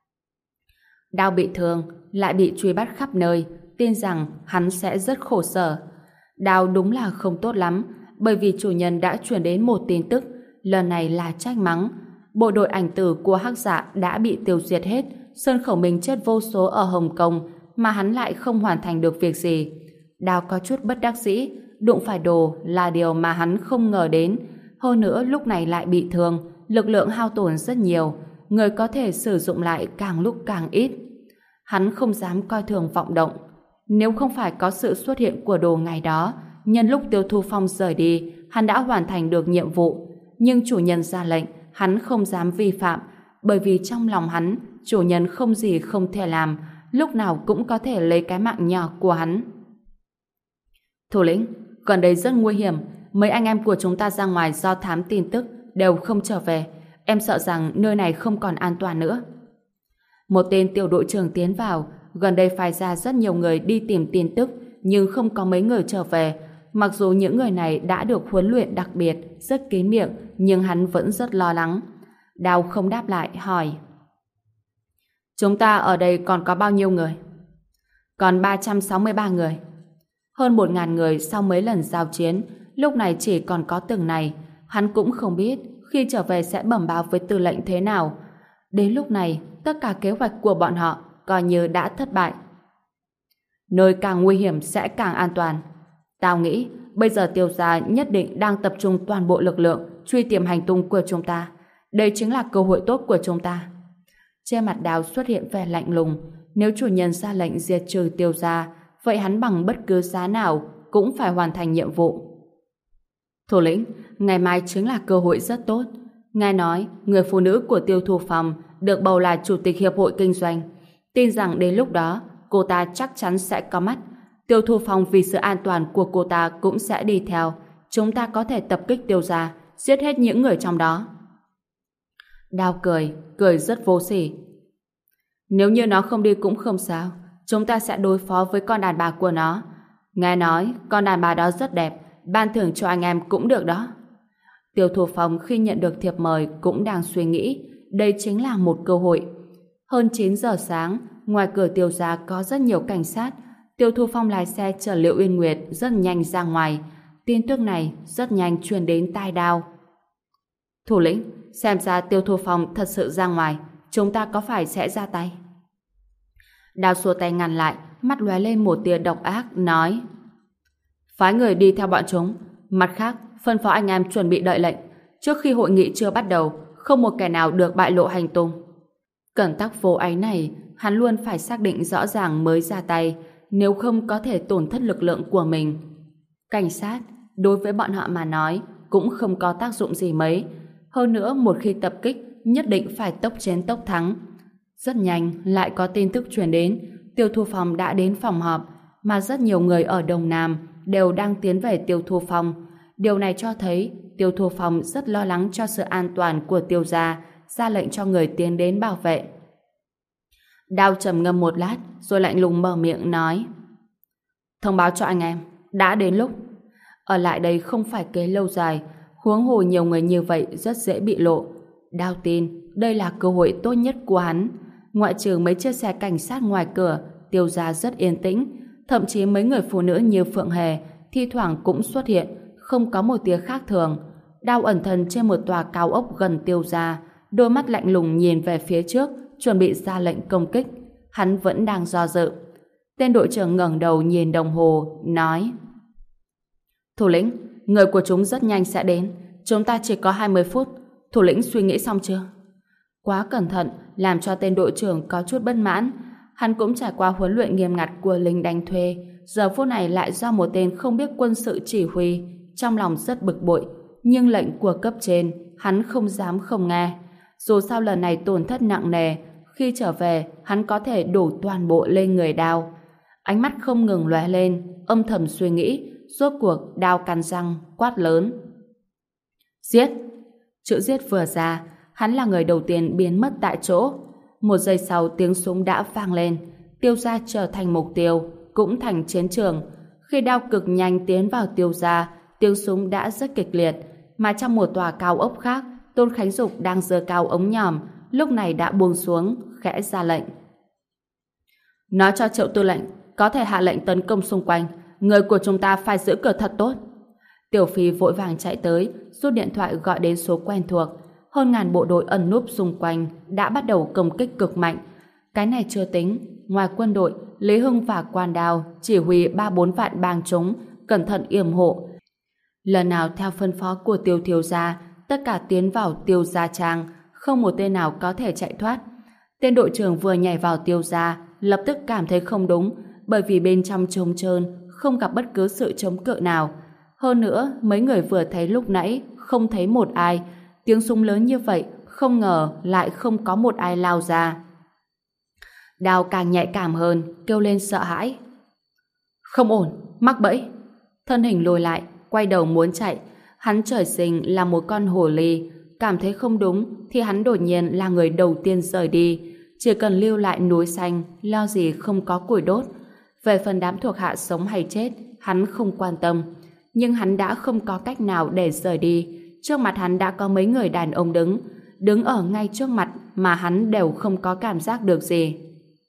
Đao bị thương, lại bị truy bắt khắp nơi, tin rằng hắn sẽ rất khổ sở. Đao đúng là không tốt lắm, bởi vì chủ nhân đã truyền đến một tin tức, lần này là trách mắng. Bộ đội ảnh tử của Hắc Dạ đã bị tiêu diệt hết, Sơn Khẩu Minh chết vô số ở Hồng Kông, mà hắn lại không hoàn thành được việc gì. Đao có chút bất đắc dĩ, đụng phải đồ là điều mà hắn không ngờ đến. Hơn nữa lúc này lại bị thương, lực lượng hao tổn rất nhiều, người có thể sử dụng lại càng lúc càng ít. Hắn không dám coi thường vọng động. Nếu không phải có sự xuất hiện của đồ ngày đó, nhân lúc Tiêu Thu Phong rời đi, hắn đã hoàn thành được nhiệm vụ. Nhưng chủ nhân ra lệnh, hắn không dám vi phạm, bởi vì trong lòng hắn, chủ nhân không gì không thể làm, lúc nào cũng có thể lấy cái mạng nhỏ của hắn. Thủ lĩnh, gần đây rất nguy hiểm, mấy anh em của chúng ta ra ngoài do thám tin tức đều không trở về, em sợ rằng nơi này không còn an toàn nữa. Một tên tiểu đội trưởng tiến vào, gần đây phái ra rất nhiều người đi tìm tin tức, nhưng không có mấy người trở về. Mặc dù những người này đã được huấn luyện đặc biệt, rất kín miệng, nhưng hắn vẫn rất lo lắng. Đào không đáp lại, hỏi: Chúng ta ở đây còn có bao nhiêu người? Còn 363 người. Hơn 1.000 người sau mấy lần giao chiến, lúc này chỉ còn có từng này. Hắn cũng không biết khi trở về sẽ bẩm báo với tư lệnh thế nào. Đến lúc này, tất cả kế hoạch của bọn họ coi như đã thất bại. Nơi càng nguy hiểm sẽ càng an toàn. Tao nghĩ bây giờ Tiêu gia nhất định đang tập trung toàn bộ lực lượng truy tìm hành tung của chúng ta. Đây chính là cơ hội tốt của chúng ta. Trên mặt Đào xuất hiện vẻ lạnh lùng. Nếu chủ nhân ra lệnh diệt trừ Tiêu gia, vậy hắn bằng bất cứ giá nào cũng phải hoàn thành nhiệm vụ. Thủ lĩnh, ngày mai chính là cơ hội rất tốt. Nghe nói, người phụ nữ của Tiêu Thu Phong được bầu là chủ tịch hiệp hội kinh doanh. Tin rằng đến lúc đó, cô ta chắc chắn sẽ có mắt. Tiêu Thu Phong vì sự an toàn của cô ta cũng sẽ đi theo. Chúng ta có thể tập kích Tiêu gia, giết hết những người trong đó. Đào cười rất vô sỉ. Nếu như nó không đi cũng không sao, chúng ta sẽ đối phó với con đàn bà của nó. Nghe nói, con đàn bà đó rất đẹp, ban thưởng cho anh em cũng được đó. Tiêu Thu Phong khi nhận được thiệp mời cũng đang suy nghĩ, đây chính là một cơ hội. Hơn 9 giờ sáng, ngoài cửa Tiêu gia có rất nhiều cảnh sát. Tiêu Thu Phong lái xe chở Liễu Uyên Nguyệt rất nhanh ra ngoài. Tin tức này rất nhanh truyền đến tai Đao. Thủ lĩnh, xem ra Tiêu Thu Phong thật sự ra ngoài, chúng ta có phải sẽ ra tay? Đao xua tay ngăn lại, mắt lóe lên một tia độc ác, nói: Phái người đi theo bọn chúng, mặt khác phân phó anh em chuẩn bị đợi lệnh. Trước khi hội nghị chưa bắt đầu, không một kẻ nào được bại lộ hành tung. Cẩn tắc vô áy này, hắn luôn phải xác định rõ ràng mới ra tay, nếu không có thể tổn thất lực lượng của mình. Cảnh sát, đối với bọn họ mà nói, cũng không có tác dụng gì mấy. Hơn nữa, một khi tập kích, nhất định phải tốc chiến tốc thắng. Rất nhanh, lại có tin tức truyền đến, Tiêu Thu Phong đã đến phòng họp, mà rất nhiều người ở Đông Nam đều đang tiến về Tiêu Thu Phong. Điều này cho thấy Tiêu Thu Phong rất lo lắng cho sự an toàn của Tiêu gia, ra lệnh cho người tiến đến bảo vệ. Đao trầm ngâm một lát, rồi lạnh lùng mở miệng nói: Thông báo cho anh em, đã đến lúc. Ở lại đây không phải kế lâu dài, huống hồ nhiều người như vậy rất dễ bị lộ. Đao tin đây là cơ hội tốt nhất của hắn. Ngoại trừ mấy chiếc xe cảnh sát ngoài cửa, Tiêu gia rất yên tĩnh. Thậm chí mấy người phụ nữ như Phượng Hề thi thoảng cũng xuất hiện, không có một tia khác thường. Đao ẩn thân trên một tòa cao ốc gần Tiêu gia, đôi mắt lạnh lùng nhìn về phía trước, chuẩn bị ra lệnh công kích. Hắn vẫn đang do dự. Tên đội trưởng ngẩng đầu nhìn đồng hồ, nói: Thủ lĩnh, người của chúng rất nhanh sẽ đến. Chúng ta chỉ có 20 phút. Thủ lĩnh suy nghĩ xong chưa? Quá cẩn thận, làm cho tên đội trưởng có chút bất mãn. Hắn cũng trải qua huấn luyện nghiêm ngặt của lính đánh thuê, giờ phút này lại do một tên không biết quân sự chỉ huy, trong lòng rất bực bội. Nhưng lệnh của cấp trên, hắn không dám không nghe. Dù sao lần này tổn thất nặng nề, khi trở về, hắn có thể đổ toàn bộ lên người Đao. Ánh mắt không ngừng lóe lên, âm thầm suy nghĩ. Rốt cuộc Đao cắn răng, quát lớn: Giết! Chữ giết vừa ra, hắn là người đầu tiên biến mất tại chỗ. Một giây sau tiếng súng đã vang lên. Tiêu gia trở thành mục tiêu, cũng thành chiến trường. Khi Đao cực nhanh tiến vào Tiêu gia, tiếng súng đã rất kịch liệt. Mà trong một tòa cao ốc khác, Tôn Khánh Dục đang giơ cao ống nhòm, lúc này đã buông xuống, khẽ ra lệnh: Nói cho Triệu tư lệnh có thể hạ lệnh tấn công xung quanh. Người của chúng ta phải giữ cửa thật tốt. Tiểu Phi vội vàng chạy tới, rút điện thoại gọi đến số quen thuộc. Hơn ngàn bộ đội ẩn núp xung quanh đã bắt đầu công kích cực mạnh. Cái này chưa tính, ngoài quân đội, Lý Hưng và Quan Đao chỉ huy 3-4 vạn bang chúng cẩn thận yểm hộ. Lần nào theo phân phó của Tiêu thiếu gia, tất cả tiến vào Tiêu gia trang, không một tên nào có thể chạy thoát. Tên đội trưởng vừa nhảy vào Tiêu gia, lập tức cảm thấy không đúng, bởi vì bên trong trống trơn, không gặp bất cứ sự chống cự nào. Hơn nữa, mấy người vừa thấy lúc nãy, không thấy một ai. Tiếng súng lớn như vậy, không ngờ lại không có một ai lao ra. Đao càng nhạy cảm hơn, kêu lên sợ hãi. Không ổn, mắc bẫy. Thân hình lùi lại, quay đầu muốn chạy. Hắn trời sinh là một con hồ ly. Cảm thấy không đúng, thì hắn đột nhiên là người đầu tiên rời đi. chỉ cần lưu lại núi xanh, lo gì không có củi đốt. Về phần đám thuộc hạ sống hay chết, hắn không quan tâm. Nhưng hắn đã không có cách nào để rời đi. Trước mặt hắn đã có mấy người đàn ông đứng ở ngay trước mặt mà hắn đều không có cảm giác được gì.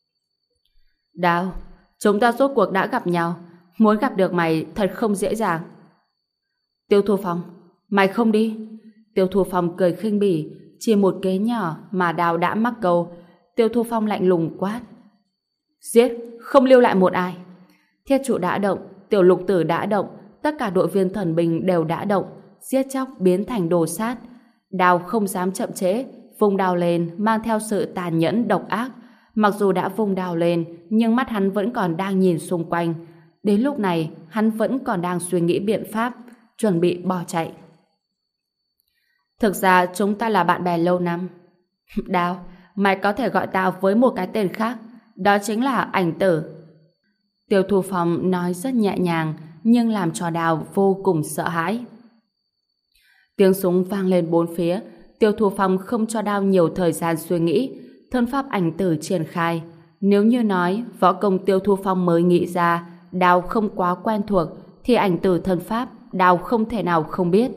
Đào, chúng ta rốt cuộc đã gặp nhau. Muốn gặp được mày thật không dễ dàng. Tiêu Thu Phong, mày không đi. Tiêu Thu Phong cười khinh bỉ, chỉ một kế nhỏ mà Đào đã mắc câu. Tiêu Thu Phong lạnh lùng quát: giết, không lưu lại một ai. Thiết trụ đã động, Tiểu Lục Tử đã động, tất cả đội viên thần binh đều đã động, giết chóc biến thành đồ sát. Đào không dám chậm trễ, vung đao lên mang theo sự tàn nhẫn độc ác. Mặc dù đã vung đao lên, nhưng mắt hắn vẫn còn đang nhìn xung quanh. Đến lúc này, hắn vẫn còn đang suy nghĩ biện pháp, chuẩn bị bỏ chạy. Thực ra chúng ta là bạn bè lâu năm. Đào, mày có thể gọi tao với một cái tên khác, đó chính là Ảnh Tử. Tiêu Thu Phong nói rất nhẹ nhàng, nhưng làm cho Đào vô cùng sợ hãi. Tiếng súng vang lên bốn phía. Tiêu Thu Phong không cho Đào nhiều thời gian suy nghĩ. Thân pháp Ảnh Tử triển khai. Nếu như nói võ công Tiêu Thu Phong mới nghĩ ra, Đào không quá quen thuộc, thì Ảnh Tử thân pháp Đào không thể nào không biết.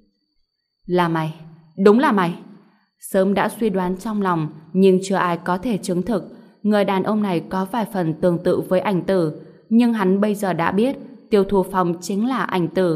Là mày, đúng là mày. Sớm đã suy đoán trong lòng, nhưng chưa ai có thể chứng thực. Người đàn ông này có vài phần tương tự với Ảnh Tử, nhưng hắn bây giờ đã biết Tiêu Thu Phong chính là Ảnh Tử.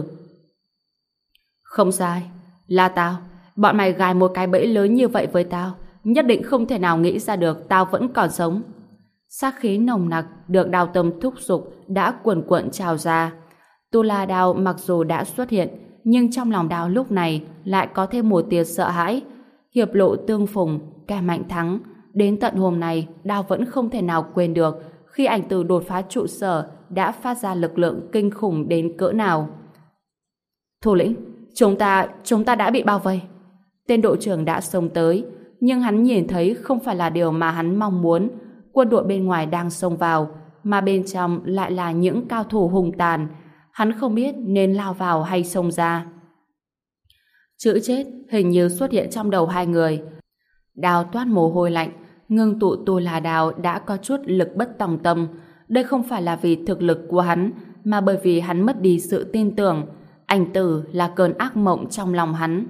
Không sai, là tao. Bọn mày gài một cái bẫy lớn như vậy với tao, nhất định không thể nào nghĩ ra được tao vẫn còn sống. Sát khí nồng nặc được Đao Tâm thúc giục đã cuồn cuộn trào ra. Tu La Đao mặc dù đã xuất hiện, nhưng trong lòng Đao lúc này lại có thêm một tia sợ hãi. Hiệp lộ tương phùng, kẻ mạnh thắng. Đến tận hôm nay, Đao vẫn không thể nào quên được khi Ảnh Tử đột phá trụ sở đã phát ra lực lượng kinh khủng đến cỡ nào. Thủ lĩnh, chúng ta đã bị bao vây. Tên đội trưởng đã xông tới, nhưng hắn nhìn thấy không phải là điều mà hắn mong muốn. Quân đội bên ngoài đang xông vào, mà bên trong lại là những cao thủ hung tàn. Hắn không biết nên lao vào hay xông ra. Chữ chết hình như xuất hiện trong đầu hai người. Đào toát mồ hôi lạnh, ngưng tụ Tu La Đao đã có chút lực bất tòng tâm. Đây không phải là vì thực lực của hắn, mà bởi vì hắn mất đi sự tin tưởng. Ảnh Tử là cơn ác mộng trong lòng hắn.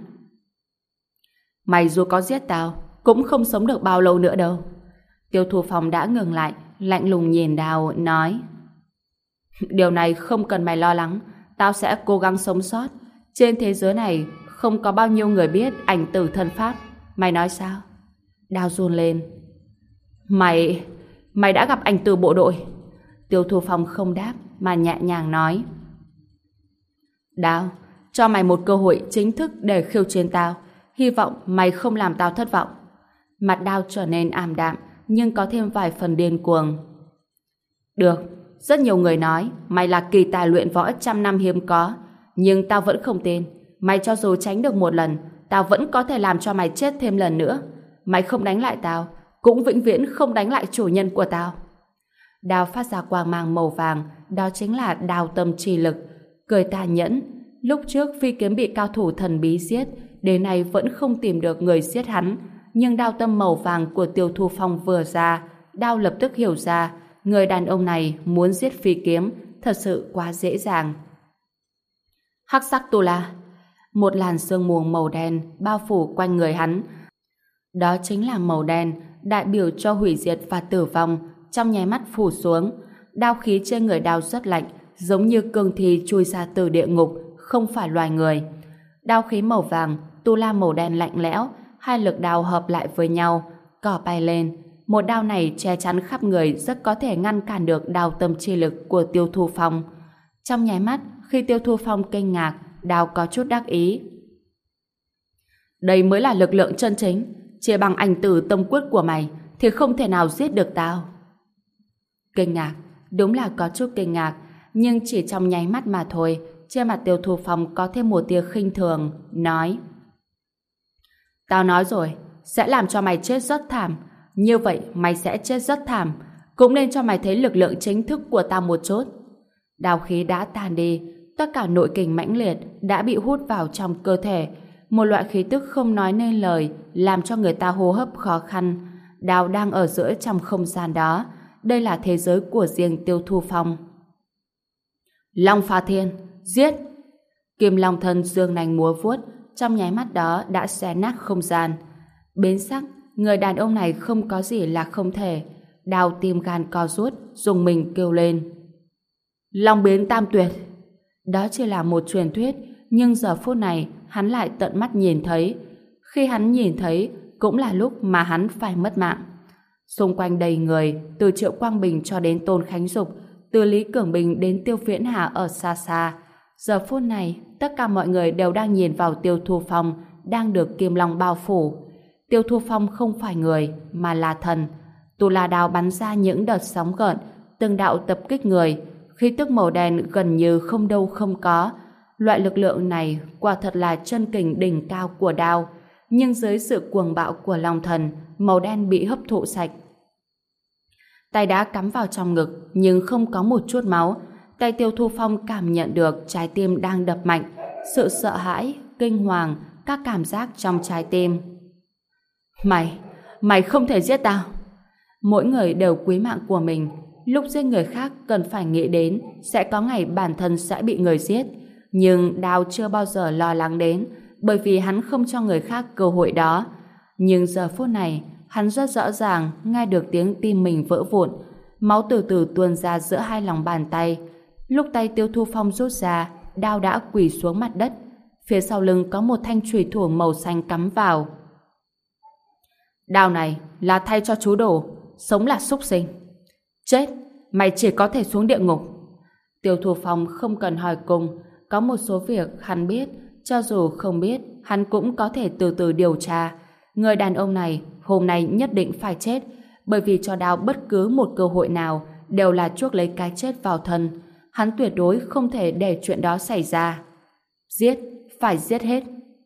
Mày dù có giết tao, cũng không sống được bao lâu nữa đâu. Tiêu Thu Phong đã ngừng lại, lạnh lùng nhìn Đào, nói: điều này không cần mày lo lắng, tao sẽ cố gắng sống sót. Trên thế giới này không có bao nhiêu người biết Ảnh Tử thân pháp. Mày nói sao? Đào run lên. Mày đã gặp Ảnh Tử bộ đội? Tiêu Thu Phong không đáp mà nhẹ nhàng nói: Đào, cho mày một cơ hội chính thức để khiêu chiến tao. Hy vọng mày không làm tao thất vọng. Mặt Đào trở nên ảm đạm, nhưng có thêm vài phần điên cuồng. Được, rất nhiều người nói mày là kỳ tài luyện võ trăm năm hiếm có, nhưng tao vẫn không tin. Mày cho dù tránh được một lần, tao vẫn có thể làm cho mày chết thêm lần nữa. Mày không đánh lại tao, cũng vĩnh viễn không đánh lại chủ nhân của tao. Đao phát ra quang mang màu vàng, đó chính là Đao Tâm Chi Lực. Cười tàn nhẫn, lúc trước phi kiếm bị cao thủ thần bí giết, đến nay vẫn không tìm được người giết hắn. Nhưng đao tâm màu vàng của Tiêu Thu Phong vừa ra, Đao lập tức hiểu ra người đàn ông này muốn giết phi kiếm thật sự quá dễ dàng. Hắc sắc tu la, một làn sương mù màu đen bao phủ quanh người hắn. Đó chính là màu đen đại biểu cho hủy diệt và tử vong, trong nháy mắt phủ xuống. Đao khí trên người Đao rất lạnh, giống như cương thi chui ra từ địa ngục, không phải loài người. Đao khí màu vàng, tu la màu đen lạnh lẽo, hai lực đao hợp lại với nhau, cỏ bay lên. Một đao này che chắn khắp người, rất có thể ngăn cản được đao tâm chi lực của Tiêu Thu Phong. Trong nháy mắt, khi Tiêu Thu Phong kinh ngạc, Đao có chút đắc ý. Đây mới là lực lượng chân chính, chỉ bằng Ảnh Tử tâm quyết của mày thì không thể nào giết được tao. Kinh ngạc, đúng là có chút kinh ngạc, nhưng chỉ trong nháy mắt mà thôi. Trên mặt Tiêu Thu Phong có thêm một tia khinh thường, nói: Tao nói rồi, sẽ làm cho mày chết rất thảm. Như vậy mày sẽ chết rất thảm. Cũng nên cho mày thấy lực lượng chính thức của tao một chút. Đao khí đã tan đi, tất cả nội kình mãnh liệt đã bị hút vào trong cơ thể. Một loại khí tức không nói nên lời, làm cho người ta hô hấp khó khăn. Đao đang ở giữa trong không gian đó. Đây là thế giới của riêng Tiêu Thu Phong. Long Phá Thiên, giết! Kim Long Thân dương nanh múa vuốt, trong nháy mắt đó đã xé nát không gian. Biến sắc, người đàn ông này không có gì là không thể. Đao tim gan co rút, dùng mình kêu lên. Long biến tam tuyệt! Đó chỉ là một truyền thuyết, nhưng giờ phút này hắn lại tận mắt nhìn thấy. Khi hắn nhìn thấy, cũng là lúc mà hắn phải mất mạng. Xung quanh đầy người, từ Triệu Quang Bình cho đến Tôn Khánh Dục, từ Lý Cường Bình đến Tiêu Viễn Hà ở xa xa. Giờ phút này, tất cả mọi người đều đang nhìn vào Tiêu Thu Phong đang được Kim Long bao phủ. Tiêu Thu Phong không phải người, mà là thần. Tu La Đao bắn ra những đợt sóng gợn, từng đạo tập kích người, khí tức màu đen gần như không đâu không có. Loại lực lượng này quả thật là chân kình đỉnh cao của đao, nhưng dưới sự cuồng bạo của Long Thần, màu đen bị hấp thụ sạch. Tay đã cắm vào trong ngực, nhưng không có một chút máu. Tay Tiêu Thu Phong cảm nhận được trái tim đang đập mạnh, sự sợ hãi, kinh hoàng, các cảm giác trong trái tim. Mày không thể giết tao. Mỗi người đều quý mạng của mình. Lúc giết người khác cần phải nghĩ đến sẽ có ngày bản thân sẽ bị người giết. Nhưng Đao chưa bao giờ lo lắng đến, bởi vì hắn không cho người khác cơ hội đó. Nhưng giờ phút này, hắn rất rõ ràng nghe được tiếng tim mình vỡ vụn, máu từ từ tuôn ra giữa hai lòng bàn tay. Lúc tay Tiêu Thu Phong rút ra, Đao đã quỳ xuống mặt đất. Phía sau lưng có một thanh chùy thủ màu xanh cắm vào. Đao này là thay cho chú Đồ, sống là súc sinh. Chết, mày chỉ có thể xuống địa ngục. Tiêu Thu Phong không cần hỏi cùng, có một số việc hắn biết, cho dù không biết, hắn cũng có thể từ từ điều tra. Người đàn ông này hôm nay nhất định phải chết, bởi vì cho Đao bất cứ một cơ hội nào đều là chuốc lấy cái chết vào thân. Hắn tuyệt đối không thể để chuyện đó xảy ra. Giết, phải giết hết.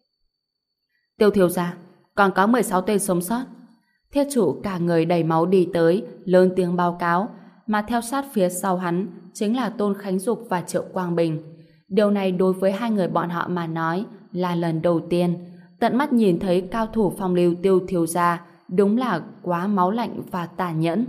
Tiêu thiếu gia, còn có 16 tên sống sót. Thiết chủ cả người đầy máu đi tới, lớn tiếng báo cáo, mà theo sát phía sau hắn chính là Tôn Khánh Dục và Triệu Quang Bình. Điều này đối với hai người bọn họ mà nói là lần đầu tiên tận mắt nhìn thấy cao thủ phong lưu Tiêu thiếu gia, đúng là quá máu lạnh và tàn nhẫn.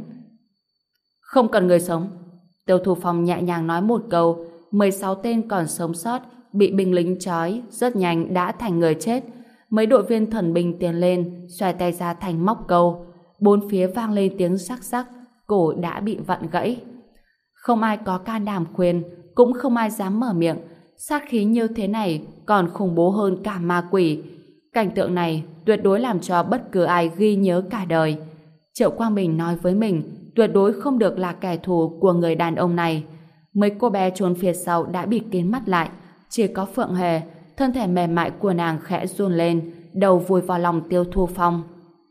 Không cần người sống. Tiêu Thu Phong nhẹ nhàng nói một câu, 16 tên còn sống sót bị binh lính trói rất nhanh đã thành người chết. Mấy đội viên thần binh tiến lên, xoay tay ra thành móc câu. Bốn phía vang lên tiếng sắc sắc, cổ đã bị vặn gãy. Không ai có can đảm khuyên, cũng không ai dám mở miệng. Sát khí như thế này còn khủng bố hơn cả ma quỷ. Cảnh tượng này tuyệt đối làm cho bất cứ ai ghi nhớ cả đời. Triệu Quang Bình nói với mình tuyệt đối không được là kẻ thù của người đàn ông này. Mấy cô bé trốn phía sau đã bị kín mắt lại, chỉ có Phượng Hề, thân thể mềm mại của nàng khẽ run lên, đầu vùi vào lòng Tiêu Thu Phong.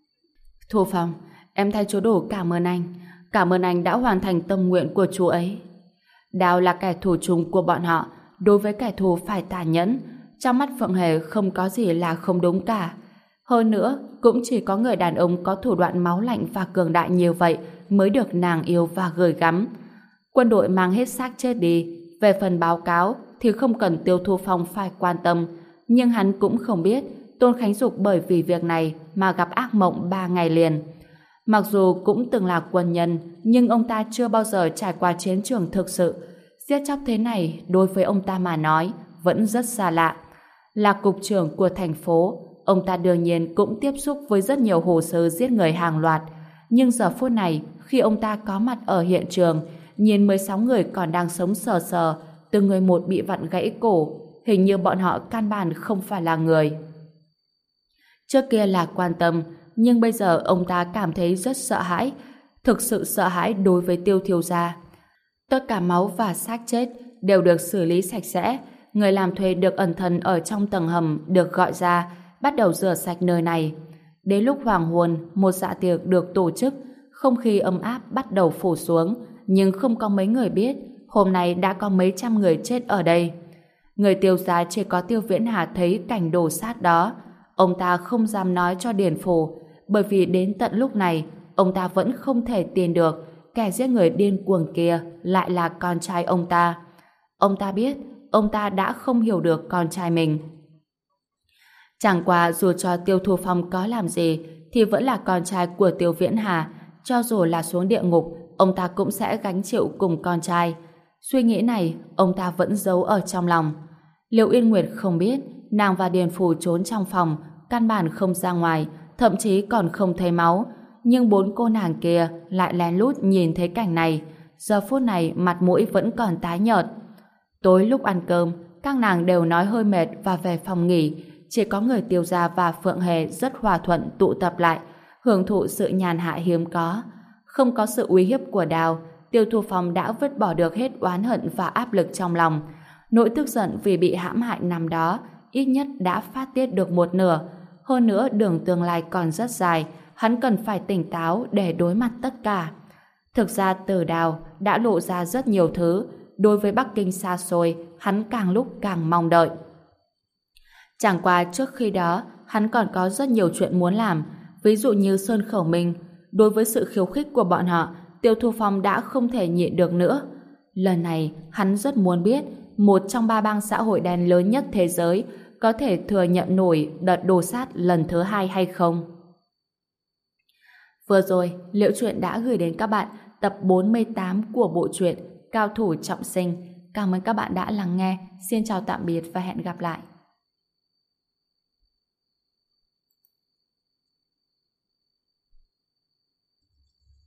Thu Phong, em thay chú Đồ cảm ơn anh đã hoàn thành tâm nguyện của chú ấy. Đao là kẻ thù chung của bọn họ, đối với kẻ thù phải tàn nhẫn. Trong mắt Phượng Hề không có gì là không đúng cả. Hơn nữa, cũng chỉ có người đàn ông có thủ đoạn máu lạnh và cường đại như vậy mới được nàng yêu và gửi gắm. Quân đội mang hết xác chết đi. Về phần báo cáo thì không cần Tiêu Thu Phong phải quan tâm, nhưng hắn cũng không biết Tôn Khánh Dục bởi vì việc này mà gặp ác mộng 3 ngày liền. Mặc dù cũng từng là quân nhân, nhưng ông ta chưa bao giờ trải qua chiến trường thực sự. Giết chóc thế này đối với ông ta mà nói vẫn rất xa lạ. Là cục trưởng của thành phố, ông ta đương nhiên cũng tiếp xúc với rất nhiều hồ sơ giết người hàng loạt. Nhưng giờ phút này, khi ông ta có mặt ở hiện trường, nhìn 16 người còn đang sống sờ sờ, từng người một bị vặn gãy cổ, hình như bọn họ căn bản không phải là người. Trước kia là quan tâm, nhưng bây giờ ông ta cảm thấy rất sợ hãi, thực sự sợ hãi đối với Tiêu thiếu gia. Tất cả máu và xác chết đều được xử lý sạch sẽ, người làm thuê được ẩn thân ở trong tầng hầm được gọi ra, bắt đầu rửa sạch nơi này. Đến lúc hoàng hôn, một dạ tiệc được tổ chức, không khí ấm áp bắt đầu phủ xuống, nhưng không có mấy người biết hôm nay đã có mấy trăm người chết ở đây. Người Tiêu gia chỉ có Tiêu Viễn Hà thấy cảnh đổ sát đó. Ông ta không dám nói cho Điền Phù, bởi vì đến tận lúc này ông ta vẫn không thể tin được kẻ giết người điên cuồng kia lại là con trai ông ta. Ông ta biết ông ta đã không hiểu được con trai mình. Chẳng qua dù cho Tiêu Thu Phong có làm gì thì vẫn là con trai của Tiêu Viễn Hà, cho dù là xuống địa ngục, ông ta cũng sẽ gánh chịu cùng con trai. Suy nghĩ này, ông ta vẫn giấu ở trong lòng. Liệu Yên Nguyệt không biết, nàng và Điền Phù trốn trong phòng, căn bản không ra ngoài, thậm chí còn không thấy máu. Nhưng bốn cô nàng kia lại lén lút nhìn thấy cảnh này. Giờ phút này mặt mũi vẫn còn tái nhợt. Tối lúc ăn cơm, các nàng đều nói hơi mệt và về phòng nghỉ. Chỉ có người Tiêu gia và Phượng Hề rất hòa thuận tụ tập lại, hưởng thụ sự nhàn hạ hiếm có. Không có sự uy hiếp của Đào, Tiêu Thu Phong đã vứt bỏ được hết oán hận và áp lực trong lòng. Nỗi tức giận vì bị hãm hại năm đó ít nhất đã phát tiết được một nửa. Hơn nữa đường tương lai còn rất dài, hắn cần phải tỉnh táo để đối mặt tất cả. Thực ra từ Đào đã lộ ra rất nhiều thứ. Đối với Bắc Kinh xa xôi, hắn càng lúc càng mong đợi. Chẳng qua trước khi đó, hắn còn có rất nhiều chuyện muốn làm, ví dụ như Sơn Khẩu Minh. Đối với sự khiêu khích của bọn họ, Tiêu Thu Phong đã không thể nhịn được nữa. Lần này, hắn rất muốn biết một trong ba bang xã hội đen lớn nhất thế giới có thể thừa nhận nổi đợt đồ sát lần thứ 2 hay không. Vừa rồi, Liễu Chuyện đã gửi đến các bạn tập 48 của bộ truyện Cao thủ trọng sinh. Cảm ơn các bạn đã lắng nghe. Xin chào tạm biệt và hẹn gặp lại.